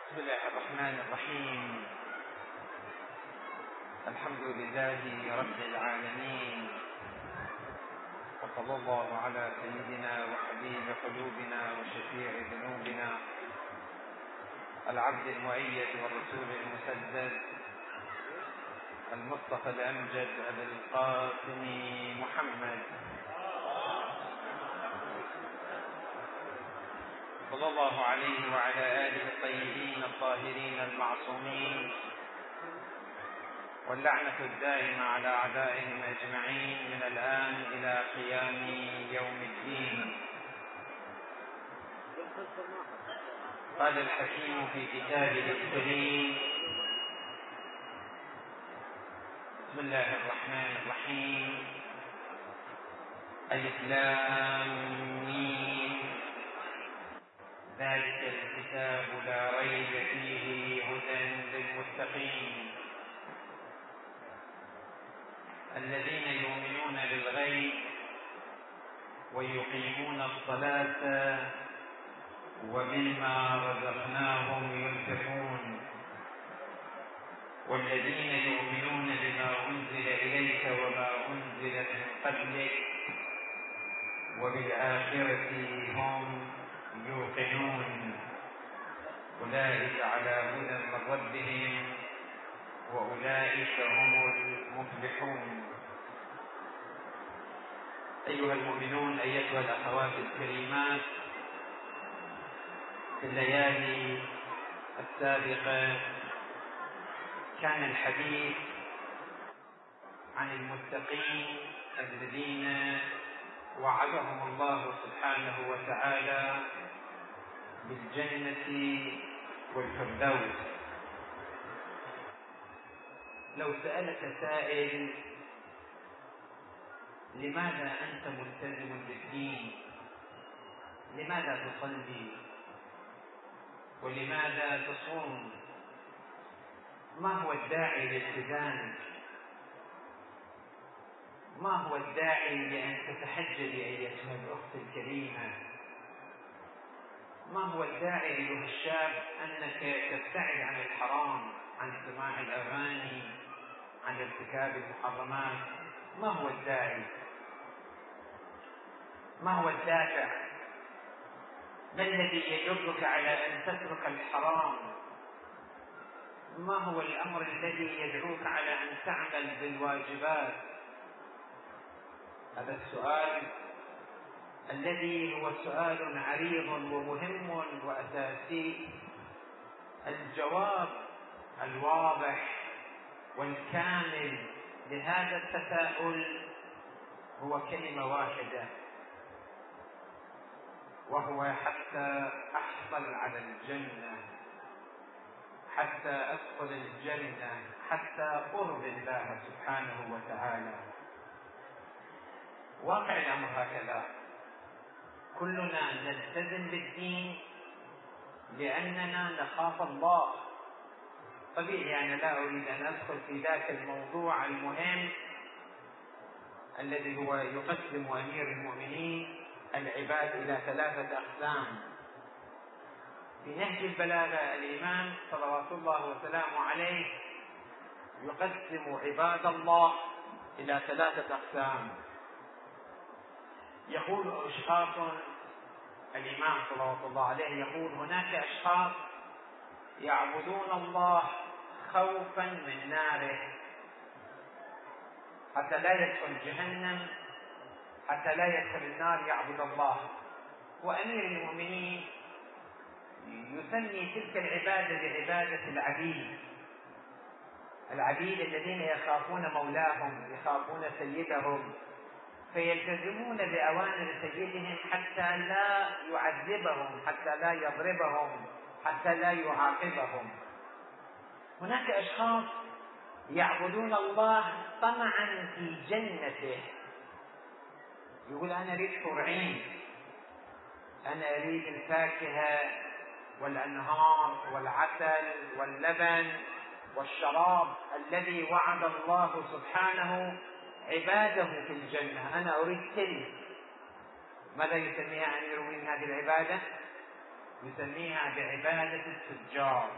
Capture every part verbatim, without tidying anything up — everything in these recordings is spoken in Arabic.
بسم الله الرحمن الرحيم. الحمد لله رب العالمين، وصلى الله على سيدنا وحبيب قلوبنا وشفيع ذنوبنا العبد المؤيد والرسول المسدد المصطفى الأمجد أبي القاسم محمد صلى الله عليه وعلى آله الطيبين الطاهرين المعصومين، واللعنة الدائمة على أعدائهم أجمعين من الآن إلى قيام يوم الدين. قال الحكيم في كتابه الكريم: بسم الله الرحمن الرحيم. ألف لام ميم، ذلك الكتاب لا ريب فيه هدى للمتقين الذين يؤمنون بالغيب ويقيمون الصلاة ومما رزقناهم ينفقون والذين يؤمنون بما أنزل إليك وما أنزل من قبلك وبالآخرة هم يوقنون أولئك على هدى من ربهم وأولئك هم المفلحون. أيها المؤمنون، أيتها الأخوات الكريمات، في الليالي السابقة كان الحديث عن المتقين الذين وعدهم الله سبحانه وتعالى بالجنة والفردوس. لو سألك سائل: لماذا أنت ملتزم بالدين؟ لماذا تصلي؟ ولماذا تصوم؟ ما هو الداعي لالتزامك؟ ما هو الداعي لأن تتحجبي أيتها الأخت الكريمة؟ ما هو الداعي أيها الشاب أنك تبتعد عن الحرام، عن سماع الأغاني، عن ارتكاب المحرمات؟ ما هو الداعي؟ ما هو الدافع؟ ما الذي يجرك على أن تترك الحرام؟ ما هو الأمر الذي يدعوك على أن تعمل بالواجبات؟ هذا السؤال الذي هو سؤال عريض ومهم وأساسي، الجواب الواضح والكامل لهذا التساؤل هو كلمة واحدة، وهو: حتى أحصل على الجنة، حتى أدخل الجنة، حتى أرض الله سبحانه وتعالى. واقع الأمر هكذا، كلنا نلتزم بالدين لأننا نخاف الله. طبيعي أنا لا أريد أن أدخل في ذاك الموضوع المهم الذي هو يقسم أمير المؤمنين العباد إلى ثلاثة أقسام. في نهج البلاغة الإمام صلوات الله وسلامه عليه يقسم عباد الله إلى ثلاثة أقسام. يقول أشخاص، الإمام صلوات الله عليه يقول: هناك أشخاص يعبدون الله خوفا من ناره حتى لا يدخل جهنم، حتى لا يدخل النار، يعبد الله. وأمير المؤمنين يسمي تلك العبادة بعبادة العبيد، العبيد الذين يخافون مولاهم، يخافون سيدهم، فيلتزمون بأوامر سيدهم حتى لا يعذبهم، حتى لا يضربهم، حتى لا يعاقبهم. هناك أشخاص يعبدون الله طمعا في جنته، يقول: أنا أريد حور عين، أنا أريد الفاكهة والأنهار والعسل واللبن والشراب الذي وعد الله سبحانه عباده في الجنة، أنا أريد كل. ماذا يسميها أمير من هذه العبادة؟ يسميها بعبادة التجار.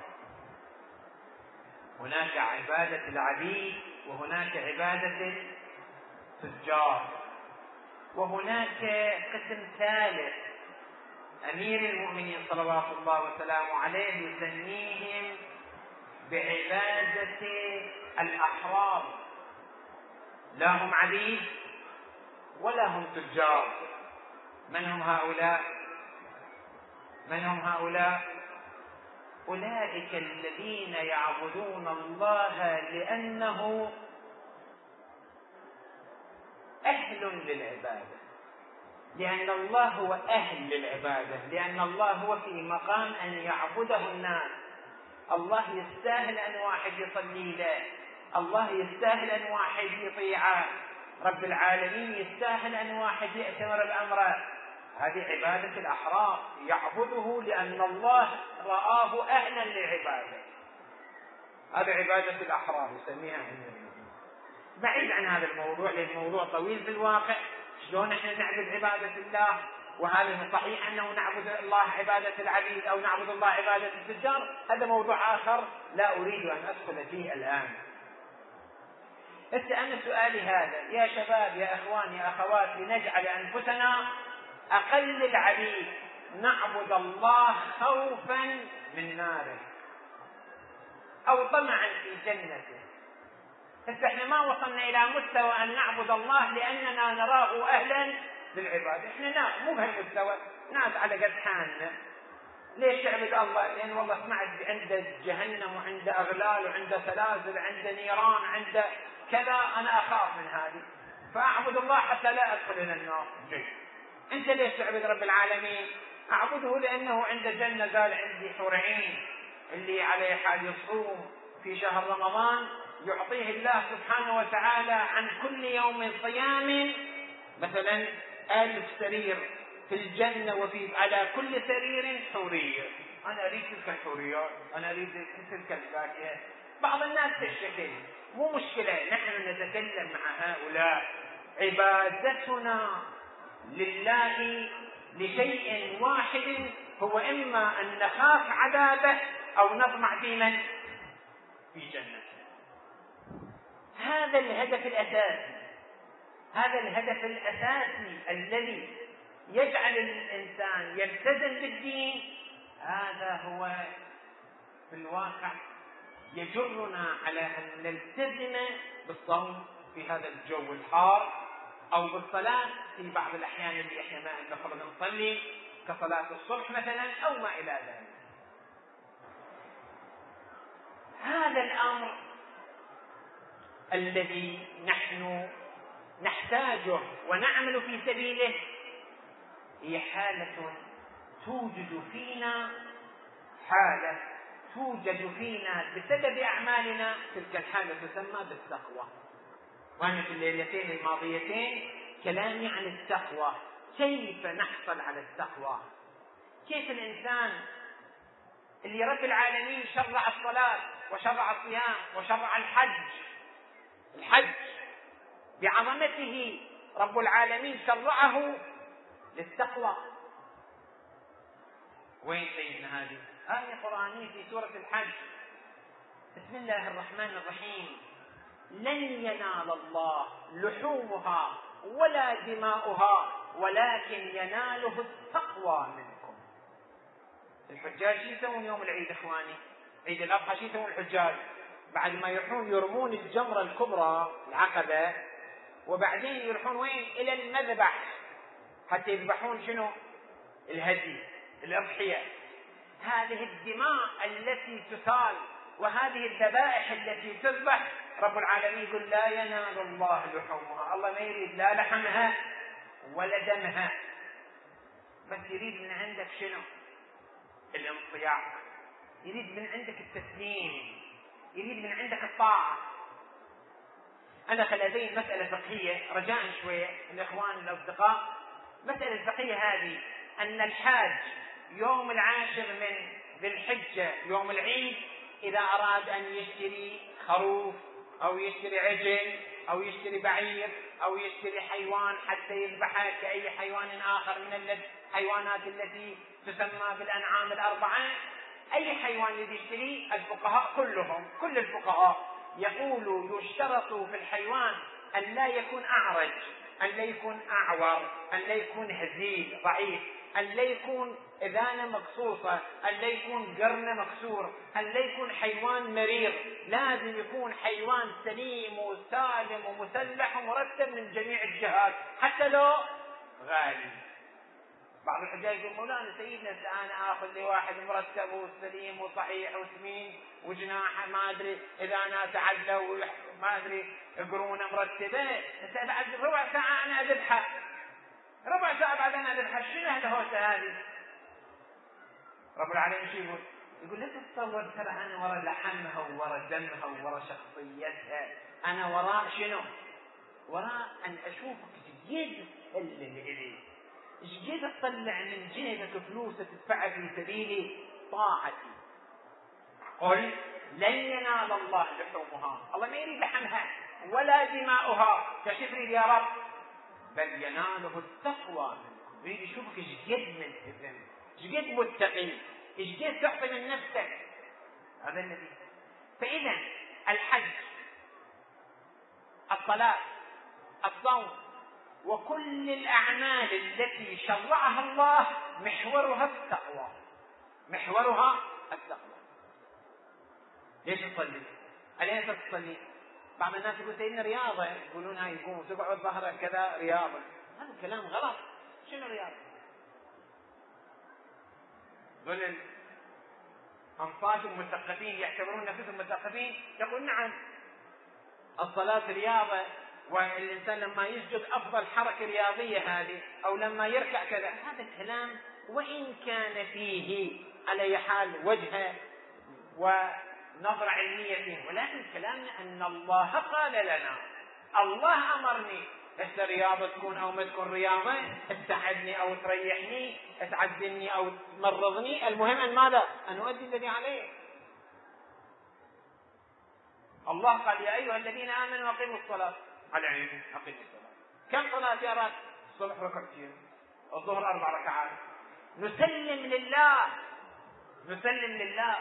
هناك عبادة العبيد وهناك عبادة التجار. وهناك قسم ثالث أمير المؤمنين صلوات الله وسلامه عليه يسميهم بعبادة الأحرار. لا هم عبيد ولا هم تجار. من هم هؤلاء؟ من هم هؤلاء؟ أولئك الذين يعبدون الله لأنه أهل للعبادة، لأن الله هو أهل للعبادة، لأن الله هو في مقام أن يعبده الناس. الله يستاهل أن واحد يصلي له، الله يستاهل أن واحد يطيعه، رب العالمين يستاهل أن واحد يأتمر بأمره. هذه عبادة الأحرار، يعبده لأن الله رآه أهلا للعبادة. هذا عبادة الأحرار يسميها أمير. بعيد عن هذا الموضوع لأن الموضوع طويل في الواقع. شلون احنا نعبد عبادة الله؟ وهذا صحيح أنه نعبد الله عبادة العبيد أو نعبد الله عبادة التجار، هذا موضوع آخر لا أريد أن أدخل فيه الآن. بس أنا سؤالي هذا يا شباب يا أخوان يا أخوات، لنجعل أنفسنا أقل العبيد، نعبد الله خوفا من ناره أو طمعا في جنته. بس احنا ما وصلنا إلى مستوى أن نعبد الله لأننا نراه أهلا للعبادة. احنا لا مو بهالمستوى، ناس على قد حالنا. ليش تعبد الله؟ لأن والله سمعت عنده جهنم وعنده أغلال وعنده سلاسل عنده نيران عنده كذا، أنا أخاف من هذه فأعبد الله حتى لا أدخل إلى النار. جيد. أنت ليش تعبد رب العالمين؟ أعبده لأنه عنده جنة، قال عندي حور عين اللي عليه حال يصوم في شهر رمضان يعطيه الله سبحانه وتعالى عن كل يوم صيام مثلا ألف سرير في الجنة، وفي على كل سرير حورية. أنا أريد تلك الحوريات، أنا أريد تلك الفاكهة. بعض الناس تشتكي، مو مشكلة، نحن نتكلم مع هؤلاء. عبادتنا لله لشيء واحد هو إما أن نخاف عذابه أو نطمع في من؟ في جنته. هذا الهدف الأساسي، هذا الهدف الأساسي الذي يجعل الإنسان يلتزم بالدين. هذا هو في الواقع يجرنا على أن نلتزم بالصوم في هذا الجو الحار، أو بالصلاة في بعض الأحيان اللي إحنا ما نقدر نصلي كصلاة الصبح مثلا أو ما إلى ذلك. هذا الأمر الذي نحن نحتاجه ونعمل في سبيله هي حالة توجد فينا، حالة توجد فينا بسبب أعمالنا. تلك الحالة تسمى بالتقوى. وأنا في الليلتين الماضيتين كلامي عن التقوى، كيف نحصل على التقوى، كيف الإنسان اللي رب العالمين شرع الصلاة وشرع الصيام وشرع الحج. الحج بعظمته رب العالمين شرعه للتقوى. وين سيدنا هذه آية قرآنية في سورة الحج؟ بسم الله الرحمن الرحيم: لن ينال الله لحومها ولا دماؤها ولكن يناله التقوى منكم. الحجاج شو يسوون يوم العيد اخواني؟ عيد الاضحى شو يسوون الحجاج؟ بعد ما يروحون يرمون الجمرة الكبرى العقبة، وبعدين يروحون وين؟ إلى المذبح حتى يذبحون شنو؟ الهدي، الأضحية. هذه الدماء التي تسال وهذه الذبائح التي تذبح رب العالمين يقول لا ينال الله لحومها. الله ما يريد لا لحمها ولا دمها، بس يريد من عندك شنو؟ الانصياع، يريد من عندك التسليم، يريد من عندك الطاعة. أنا خل هذه مسألة فقهية رجاء شوية الإخوان الأصدقاء. مسألة الفقهية هذه أن الحاج يوم العاشر من ذي الحجة يوم العيد إذا أراد أن يشتري خروف أو يشتري عجل أو يشتري بعير أو يشتري حيوان حتى يذبحه كأي حيوان آخر من الحيوانات التي تسمى بالأنعام الأربعة. أي حيوان الذي يشتري الفقهاء كلهم كل الفقهاء يقولوا يشترط في الحيوان أن لا يكون أعرج، أن لا يكون أعور، أن لا يكون هزيل ضعيف، أن لا يكون إذانة مقصوصة، أن لا يكون قرن مكسور، أن لا يكون حيوان مريض. لازم يكون حيوان سليم وسالم ومسلح ومرتب من جميع الجهات حتى لو غالي. بعض الحجاج يقول مولانا سيدنا أنا آخذ لي واحد مرتب وسليم وصحيح وسمين وجناحه ما أدري إذا أنا تعلى ما أدري قرونه مرتبة، بعد ربع ساعة أنا أذبحه، ربع ساعة بعد أنا أذبحه، شنو هالهوسة هذه؟ رب العالمين شو يقول؟ يقول لا تتصور ترى أنا وراء لحمها وراء دمها وراء شخصيتها، أنا وراء شنو؟ وراء أن أشوفك جد تسلم إلي، جد تطلع من جيبك فلوس تدفعها في سبيل طاعتي. قل لن ينال الله لحومها، الله ما يريد لحمها ولا دماؤها، كيف يريد يا رب؟ بل يناله التقوى منكم، يريد يشوفك جد ملتزم، جد متقي، جد تعطي من نفسك. هذا الذي. فإذا الحج، الصلاة، الصوم، وكل الأعمال التي شرعها الله محورها التقوى، محورها التقوى. ليش تصلي؟ أليس تصلي؟ بعض الناس يقول سيدنا رياضة، يقولون هاي يقوم تقعد ظهرك كذا رياضة، هذا الكلام غلط. شنو رياضة؟ ذل أنصاف المثقفين يعتبرون نفسهم مثقفين، يقول نعم الصلاة رياضة، والإنسان لما يسجد أفضل حركة رياضية هذه، أو لما يركع كذا. هذا الكلام وإن كان فيه على حال وجهه ونظرة علمية فيه، ولكن كلامنا أن الله قال لنا، الله أمرني إذا رياضة تكون أو ما تكون رياضة، تساعدني أو تريحني، تعدلني أو تمرضني، المهم أن ماذا؟ أن أؤدي الذي عليه. الله قال يا أيها الذين آمنوا أقيموا الصلاة، على عيني أقيموا الصلاة. كم صلاة يا رب؟ الصبح ركعتين، الظهر أربع ركعات. نسلم لله، نسلم لله.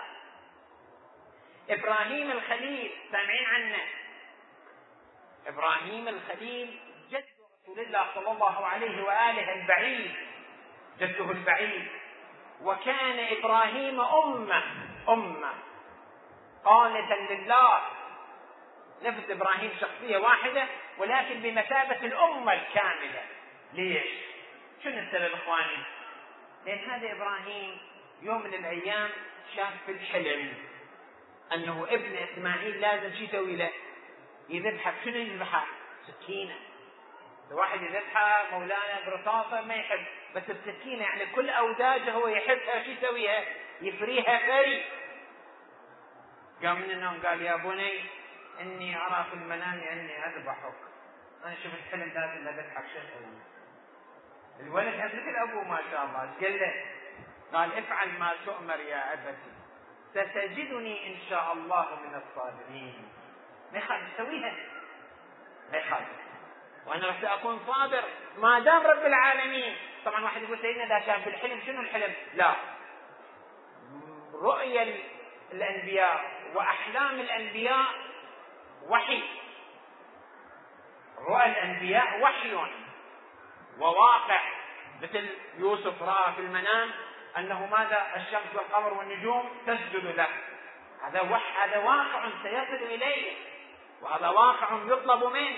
إبراهيم الخليل سامعين عنه؟ إبراهيم الخليل جد رسول الله صلى الله عليه وآله البعيد، جده البعيد. وكان إبراهيم أمة أمة قانتا لله، نفس إبراهيم شخصية واحدة ولكن بمثابة الأمة الكاملة. ليش؟ شنو السبب إخواني؟ لأن هذا إبراهيم يوم من الأيام شاف في الحلم أنه ابن إسماعيل لازم شي يسوي له؟ يذبحه. شنو يذبحه؟ سكينة. الواحد يذبحه مولانا برصاصة ما يحب، بس السكينة يعني كل أوداجه هو يحبها، شي يسويها؟ يفريها فري. قام من النوم قال يا بني إني أرى في المنام أني أذبحك، أنا شفت حلم لازم أذبحك. شو أسوي؟ الولد مثل أبوه ما شاء الله، قال له قال افعل ما تؤمر يا أبتي ستجدني إن شاء الله من الصابرين. ما يخالف يسويها، ما يخالف، وأنا راح أكون صابر ما دام رب العالمين. طبعا واحد يقول سيدنا لا شاف بالحلم، شنو الحلم؟ لا، رؤيا الأنبياء وأحلام الأنبياء وحي، رؤى الأنبياء وحي وواقع. مثل يوسف رأى في المنام أنه ماذا؟ الشمس والقمر والنجوم تسجد له. هذا وحي، هذا واقع سيصل إليه، وهذا واقع يطلب منه.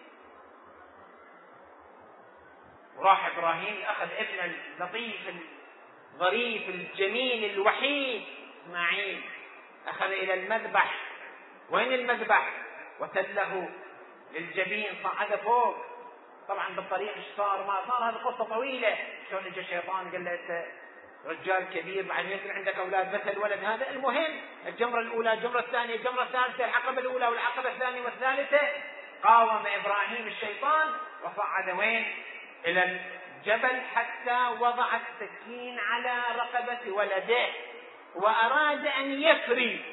وراح إبراهيم أخذ ابن اللطيف الظريف الجميل الوحيد إسماعيل، أخذ إلى المذبح. وين المذبح؟ وتله للجبين، صعد فوق. طبعا بالطريق ايش صار ما صار، هذه قصة طويلة. شلون اجى الشيطان قال له انت رجال كبير بعد يمكن عندك اولاد، بس الولد هذا. المهم الجمرة الاولى، الجمرة الثانية، الجمرة الثالثة، العقبة الاولى والعقبة الثانية والثالثة. قاوم ابراهيم الشيطان وصعد وين؟ الى الجبل حتى وضع السكين على رقبة ولده واراد ان يفري.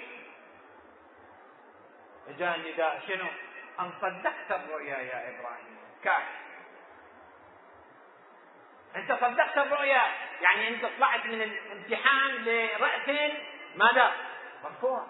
جاء النداء شنو؟ ان صدقت الرؤيا يا ابراهيم. كاف. أنت صدقت الرؤيا، يعني أنت طلعت من الامتحان لرأس ماذا؟ مرفوع.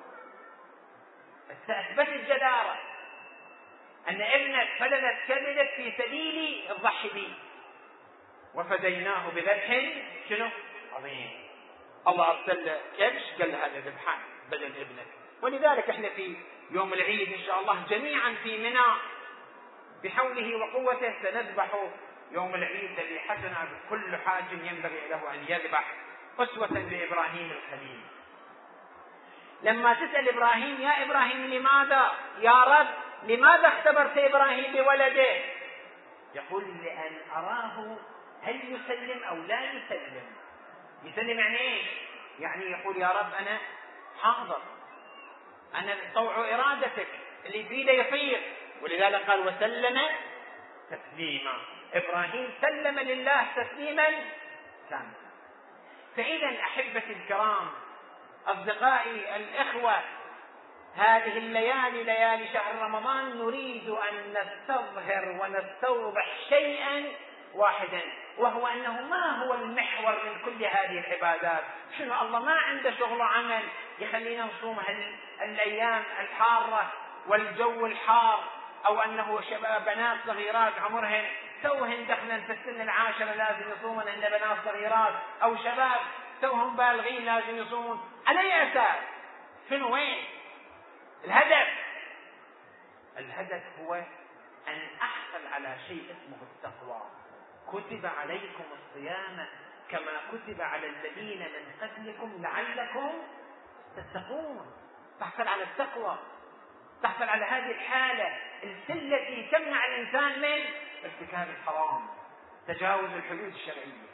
أثبت الجدارة أن ابنك فلذت كبدك في سبيلي الضحي بي، وفديناه بذبح شنو؟ عظيم. الله أرسل له كبش قال له هذا ذبحان بدل ابنك. ولذلك احنا في يوم العيد إن شاء الله جميعا في منى بحوله وقوته سنذبح يوم العيد الذي حسن كل حاج ينبغي له أن يذبح أسوة بإبراهيم الخليل. لما تسأل إبراهيم يا إبراهيم لماذا يا رب لماذا اختبرت إبراهيم بولده؟ يقول لأن أراه هل يسلم أو لا يسلم. يسلم يعني ايش؟ يعني يقول يا رب أنا حاضر، أنا طوع إرادتك اللي بيده يطير. ولذلك قال وسلم تسليما. إبراهيم سلم لله تسليما كاملا. فإذا أحبتي الكرام أصدقائي الإخوة، هذه الليالي ليالي شهر رمضان نريد أن نستظهر ونستوضح شيئا واحدا، وهو أنه ما هو المحور من كل هذه العبادات. شنو الله ما عنده شغل وعمل يخلينا نصوم الأيام الحارة والجو الحار، أو أنه شباب بنات صغيرات عمرهن توهن دخلا في السن العاشرة لازم يصومون، أن بنات صغيرات أو شباب توهم بالغين لازم يصومون. على أي أساس؟ شنو وين الهدف؟ الهدف هو أن أحصل على شيء اسمه التقوى. كتب عليكم الصيام كما كتب على الذين من قبلكم لعلكم تتقون. تحصل على التقوى، تحصل على هذه الحالة التي تمنع الإنسان من ارتكاب الحرام، تجاوز الحدود الشرعية.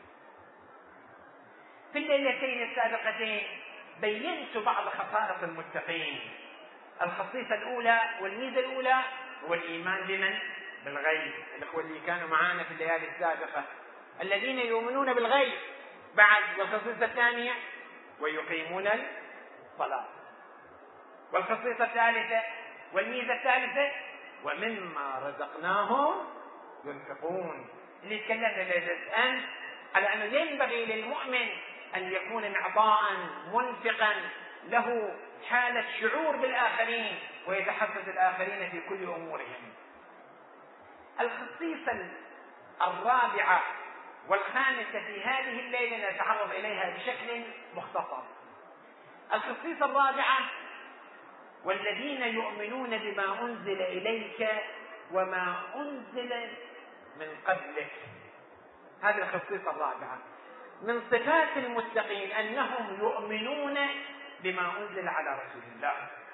في الليلتين السابقتين بينت بعض خصائص المتقين. الخصيصة الأولى والميزة الأولى هو الإيمان بمن؟ بالغيب. الأخوة اللي كانوا معانا في الليالي السابقة الذين يؤمنون بالغيب. بعد والخصيصة الثانية ويقيمون الصلاة. والخصيصة الثالثة والميزة الثالثة ومما رزقناهم ينفقون. اللي تكلمنا ليلة أمس على أنه ينبغي للمؤمن أن يكون معطاء منفقا له حالة شعور بالآخرين ويتحسس الآخرين في كل أمورهم. الخصيصة الرابعة والخامسة في هذه الليلة نتعرض إليها بشكل مختصر. الخصيصة الرابعة والذين يؤمنون بما أنزل إليك وما أنزل من قبلك. هذه الخصيصة الرابعة من صفات المتقين أنهم يؤمنون بما أنزل على رسول الله.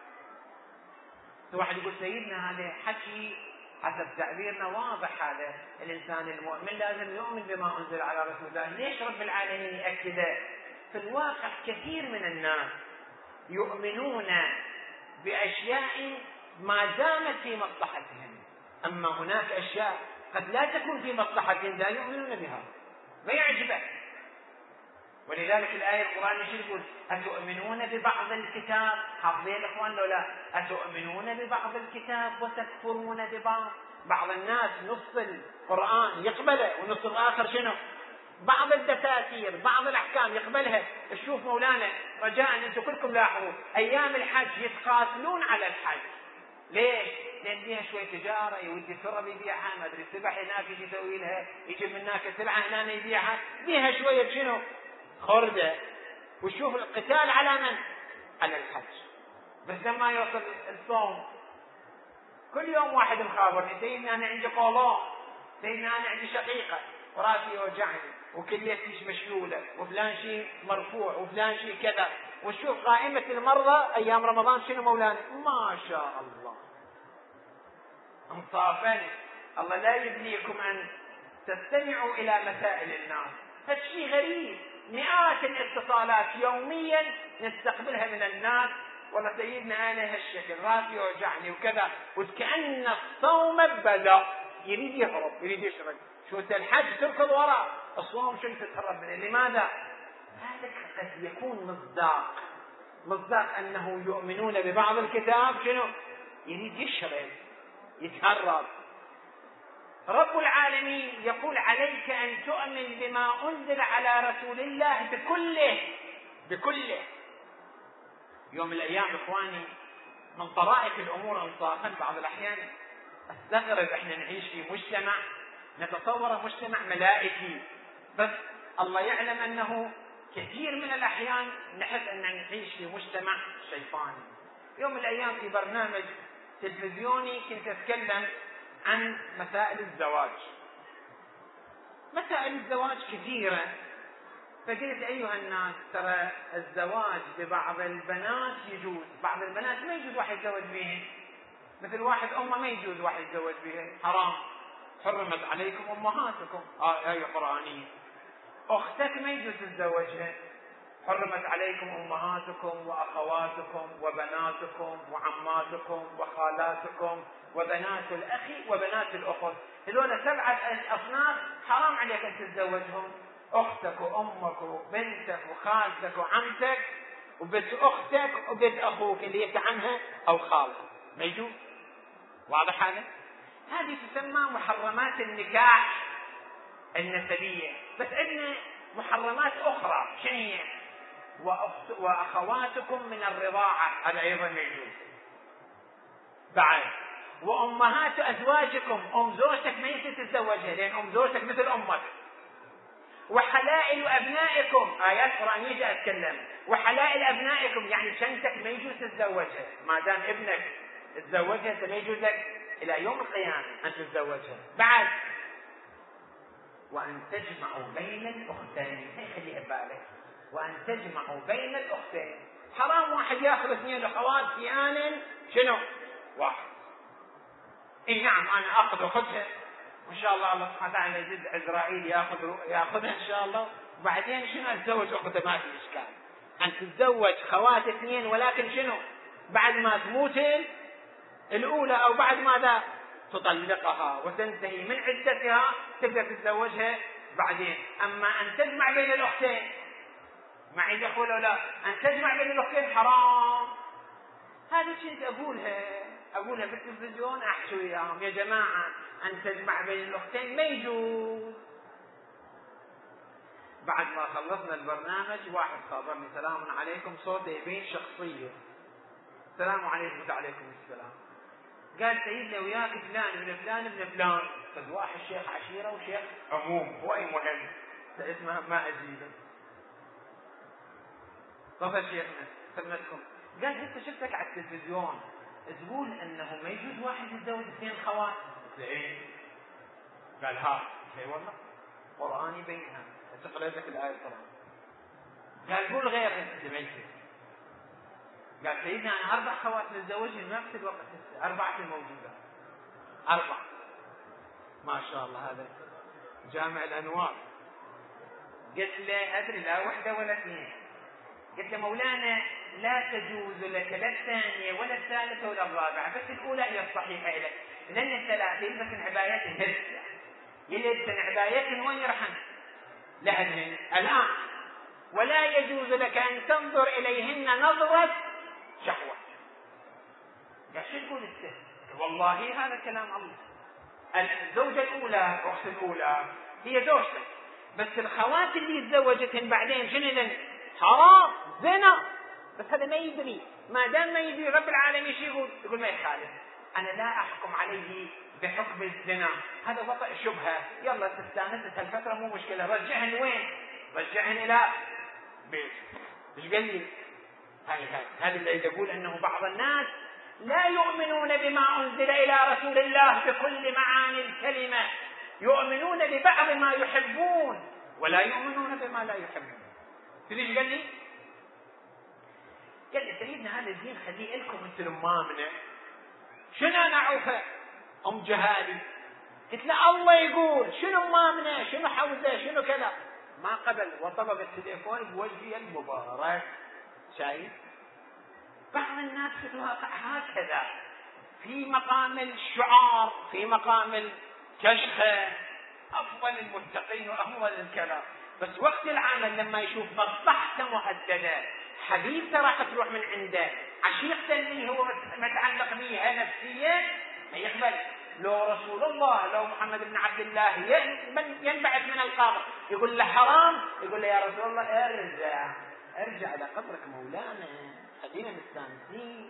واحد يقول سيدنا هذا حكي حسب تعبيرنا واضح، هذا الإنسان المؤمن لازم يؤمن بما أنزل على رسول الله. ليش رب العالمين يأكده؟ في الواقع كثير من الناس يؤمنون بأشياء ما دامت في مصلحتهم، أما هناك أشياء قد لا تكون في مصلحتهم لا يؤمنون بها، ما يعجبك. ولذلك الآية القرآنية شو يقول؟ أتؤمنون ببعض الكتاب؟ حافظين الإخوان لو لا؟ أتؤمنون ببعض الكتاب وتكفرون ببعض. بعض الناس نص القرآن يقبله والنص الآخر شنو؟ بعض الدساتير بعض الأحكام يقبلها. شوف مولانا رجاء أنتم كلكم لاحظوا أيام الحج يتقاتلون على الحج. ليش؟ لأن فيها شوية تجارة، يودي سرب يبيعها، ما أدري سبح هناك يجي يسوي لها، يجيب من هناك سلعة هنا يبيعها، فيها شوية شنو؟ خردة. وشوف القتال على من؟ على الحج. بس لما يوصل الصوم كل يوم واحد مخابرني سيدنا أنا عندي قولون، سيدنا أنا عندي شقيقة وراسي يوجعني وكليتي مشلولة وفلان شيء مرفوع وفلان شيء كذا. وشوف قائمة المرضى أيام رمضان شنو مولانا؟ ما شاء الله انصافا. الله لا يبليكم أن تستمعوا إلى مسائل الناس. هذا شيء غريب، مئات الاتصالات يوميا نستقبلها من الناس، والله سيدنا أنا هالشكل راسي يوجعني وكذا، وكأن الصوم بدا يريد يهرب يريد يشرب. شو الحج تركض وراء الصوم شو تتهرب منه؟ لماذا؟ هذا قد يكون مصداق مصداق أنه يؤمنون ببعض الكتاب شنو؟ يريد يشرب يتهرب. رب العالمين يقول عليك أن تؤمن بما أنزل على رسول الله بكله بكله. يوم من الأيام إخواني من طرائف الأمور إنصافا بعض الأحيان أستغرب إحنا نعيش في مجتمع نتصوره مجتمع ملائكي، بس الله يعلم أنه كثير من الأحيان نحس أن نعيش في مجتمع شيطاني. يوم من الأيام في برنامج تلفزيوني كنت أتكلم عن مسائل الزواج. مسائل الزواج كثيرة، فقلت أيها الناس ترى الزواج ببعض البنات يجوز، بعض البنات ما يجوز واحد يتزوج بهن، مثل واحد أمه ما يجوز واحد يتزوج بها، حرام. حرمت عليكم أمهاتكم، آه آية قرآنية. أختك ما يجوز تتزوجها، حرمت عليكم أمهاتكم وأخواتكم وبناتكم وعماتكم وخالاتكم وبنات الأخ وبنات الأخت. هذول سبعة أصناف حرام عليك أن تتزوجهم. أختك وأمك وبنتك وخالتك وعمتك وبنت أختك وبنت أخوك اللي يبقى عنها أو خالها ما يجوز. واضح هذا؟ هذه تسمى محرمات النكاح النسبية. بس عندنا محرمات أخرى، شنو هي؟ وأخواتكم من الرضاعة، هذا أيضا ما يجوز. بعد وأمهات أزواجكم، أم زوجتك ما يصير تتزوجها لأن أم زوجتك مثل أمك. وحلائل أبنائكم، آيات قرآنية جاء أتكلم. وحلائل أبنائكم يعني شنتك ما يجوز تتزوجها، ما دام ابنك تتزوجها ما يجوز لك إلى يوم القيامة أن تتزوجها. بعد وأن تجمعوا بين الأختين، هي خليها ببالك، وأن تجمعوا بين الأختين. حرام واحد يأخذ اثنين أخوات في آن شنو؟ واحد. إيه نعم أنا أخذ أخذها وإن شاء الله الله سبحانه وتعالى يزيد عزرائيل يأخذ يأخذها إن شاء الله، وبعدين شنو أتزوج أختها ما في إشكال. أن تتزوج خوات اثنين ولكن شنو؟ بعد ما تموت الأولى أو بعد ماذا؟ تطلقها وتنتهي من عدتها تبدأ تتزوجها بعدين. أما أن تجمع بين الأختين، معي دخول ولا أن تجمع بين الأختين حرام. هذه كنت أقولها أقولها في التلفزيون، أحكي وياهم يا جماعة أن تجمع بين الأختين ما يجوز. بعد ما خلصنا البرنامج واحد خابرني سلام عليكم، صوته يبين شخصية، السلام عليكم وعليكم السلام. قال سيدنا وياك فلان ابن فلان ابن فلان، فواحد شيخ عشيرة وشيخ عموم هو أي مهم اسمه ما أجيبه. طب شيخنا خدمتكم، قال انت شفتك على التلفزيون تقول انه ما يجوز واحد يتزوج اثنين خوات. ايه؟ قال ها اي والله قرآني بينها، تقرأ لك الآية القرآن. قال قول غيرها انت ما يصير. قال سيدنا انا اربع خوات نتزوجهم في نفس الوقت، اربعة الموجودة اربع. ما شاء الله هذا جامع الانوار. قلت له ادري لا واحدة ولا اثنين. قلت له مولانا لا تجوز لك لا الثانية ولا الثالثة ولا الرابعة، بس الأولى هي الصحيحة لك، لأن الثلاثة يلبسن عبايات هزة، يلبسن عبايات وين يرحم لهن الآن، ولا يجوز لك أن تنظر إليهن نظرة شهوة. قال شو تقول الست؟ والله هذا كلام الله. الزوجة الأولى أخت الأولى هي زوجتك، بس الخوات اللي تزوجتهن بعدين شنو حرام زنا، بس هذا ما يدري. ما دام ما يدري رب العالمين شو يقول؟ يقول ما يخالف، أنا لا أحكم عليه بحكم الزنا، هذا وضع شبهة، يلا تستانست هالفترة مو مشكلة، رجعهن وين؟ رجعهن إلى بيت. إيش قال لي؟ هاي هاي هذا اللي يقول أنه بعض الناس لا يؤمنون بما أنزل إلى رسول الله بكل معاني الكلمة، يؤمنون ببعض ما يحبون ولا يؤمنون بما لا يحبون. تدري قال لي؟ قال لي سيدنا هذا الدين خليه لكم انتم الامامنا. شنو انا اعوفه؟ ام جهالي. قلت له الله يقول شنو امامنا؟ شنو حوزه؟ شنو كذا؟ ما قبل وطلب التليفون بوجهي المبارك. شايف؟ بعض الناس في الواقع هكذا، في مقام الشعار، في مقام الكشخه، افضل المتقين وافضل الكلام، بس وقت العمل لما يشوف مصلحته مهدده، حبيبته راح تروح من عنده، عشيقته اللي هو متعلق بيها نفسيا ما يقبل. لو رسول الله لو محمد بن عبد الله ينبعث من القبر يقول له حرام، يقول له يا رسول الله ارجع ارجع إلى قبرك مولانا، خلينا مستانسين.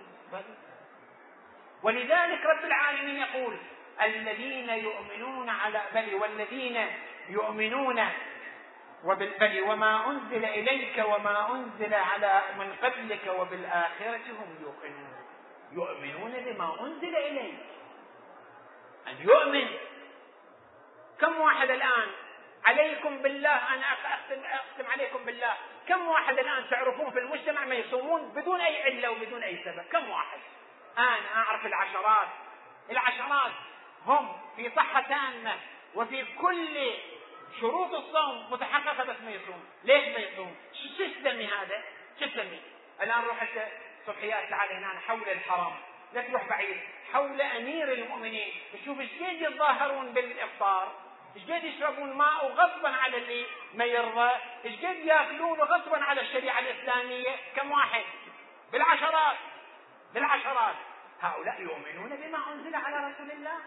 ولذلك رب العالمين يقول الذين يؤمنون على بل والذين يؤمنون وبالبل وما أنزل إليك وما أنزل على من قبلك وبالآخرة هم يوقنون. يؤمنون بما أنزل إليك، أن يؤمن. كم واحد الآن عليكم بالله، أنا أقسم, أقسم عليكم بالله، كم واحد الآن تعرفون في المجتمع ما يصومون بدون أي علة وبدون أي سبب؟ كم واحد؟ أنا أعرف العشرات العشرات هم في صحة تامة وفي كل شروط الصوم متحققة بس ما يصوم. ليش ما يصوم؟ شو تسمي هذا؟ شو تسمي؟ الآن روح حتى صبحيات تعال هنا حول الحرم، لا تروح بعيد، حول أمير المؤمنين، تشوف ايش قد يتظاهرون بالإفطار، ايش قد يشربون ماء غصبا على اللي ما يرضى، ايش قد ياكلون غصبا على الشريعة الإسلامية. كم واحد؟ بالعشرات بالعشرات. هؤلاء يؤمنون بما أنزل على رسول الله.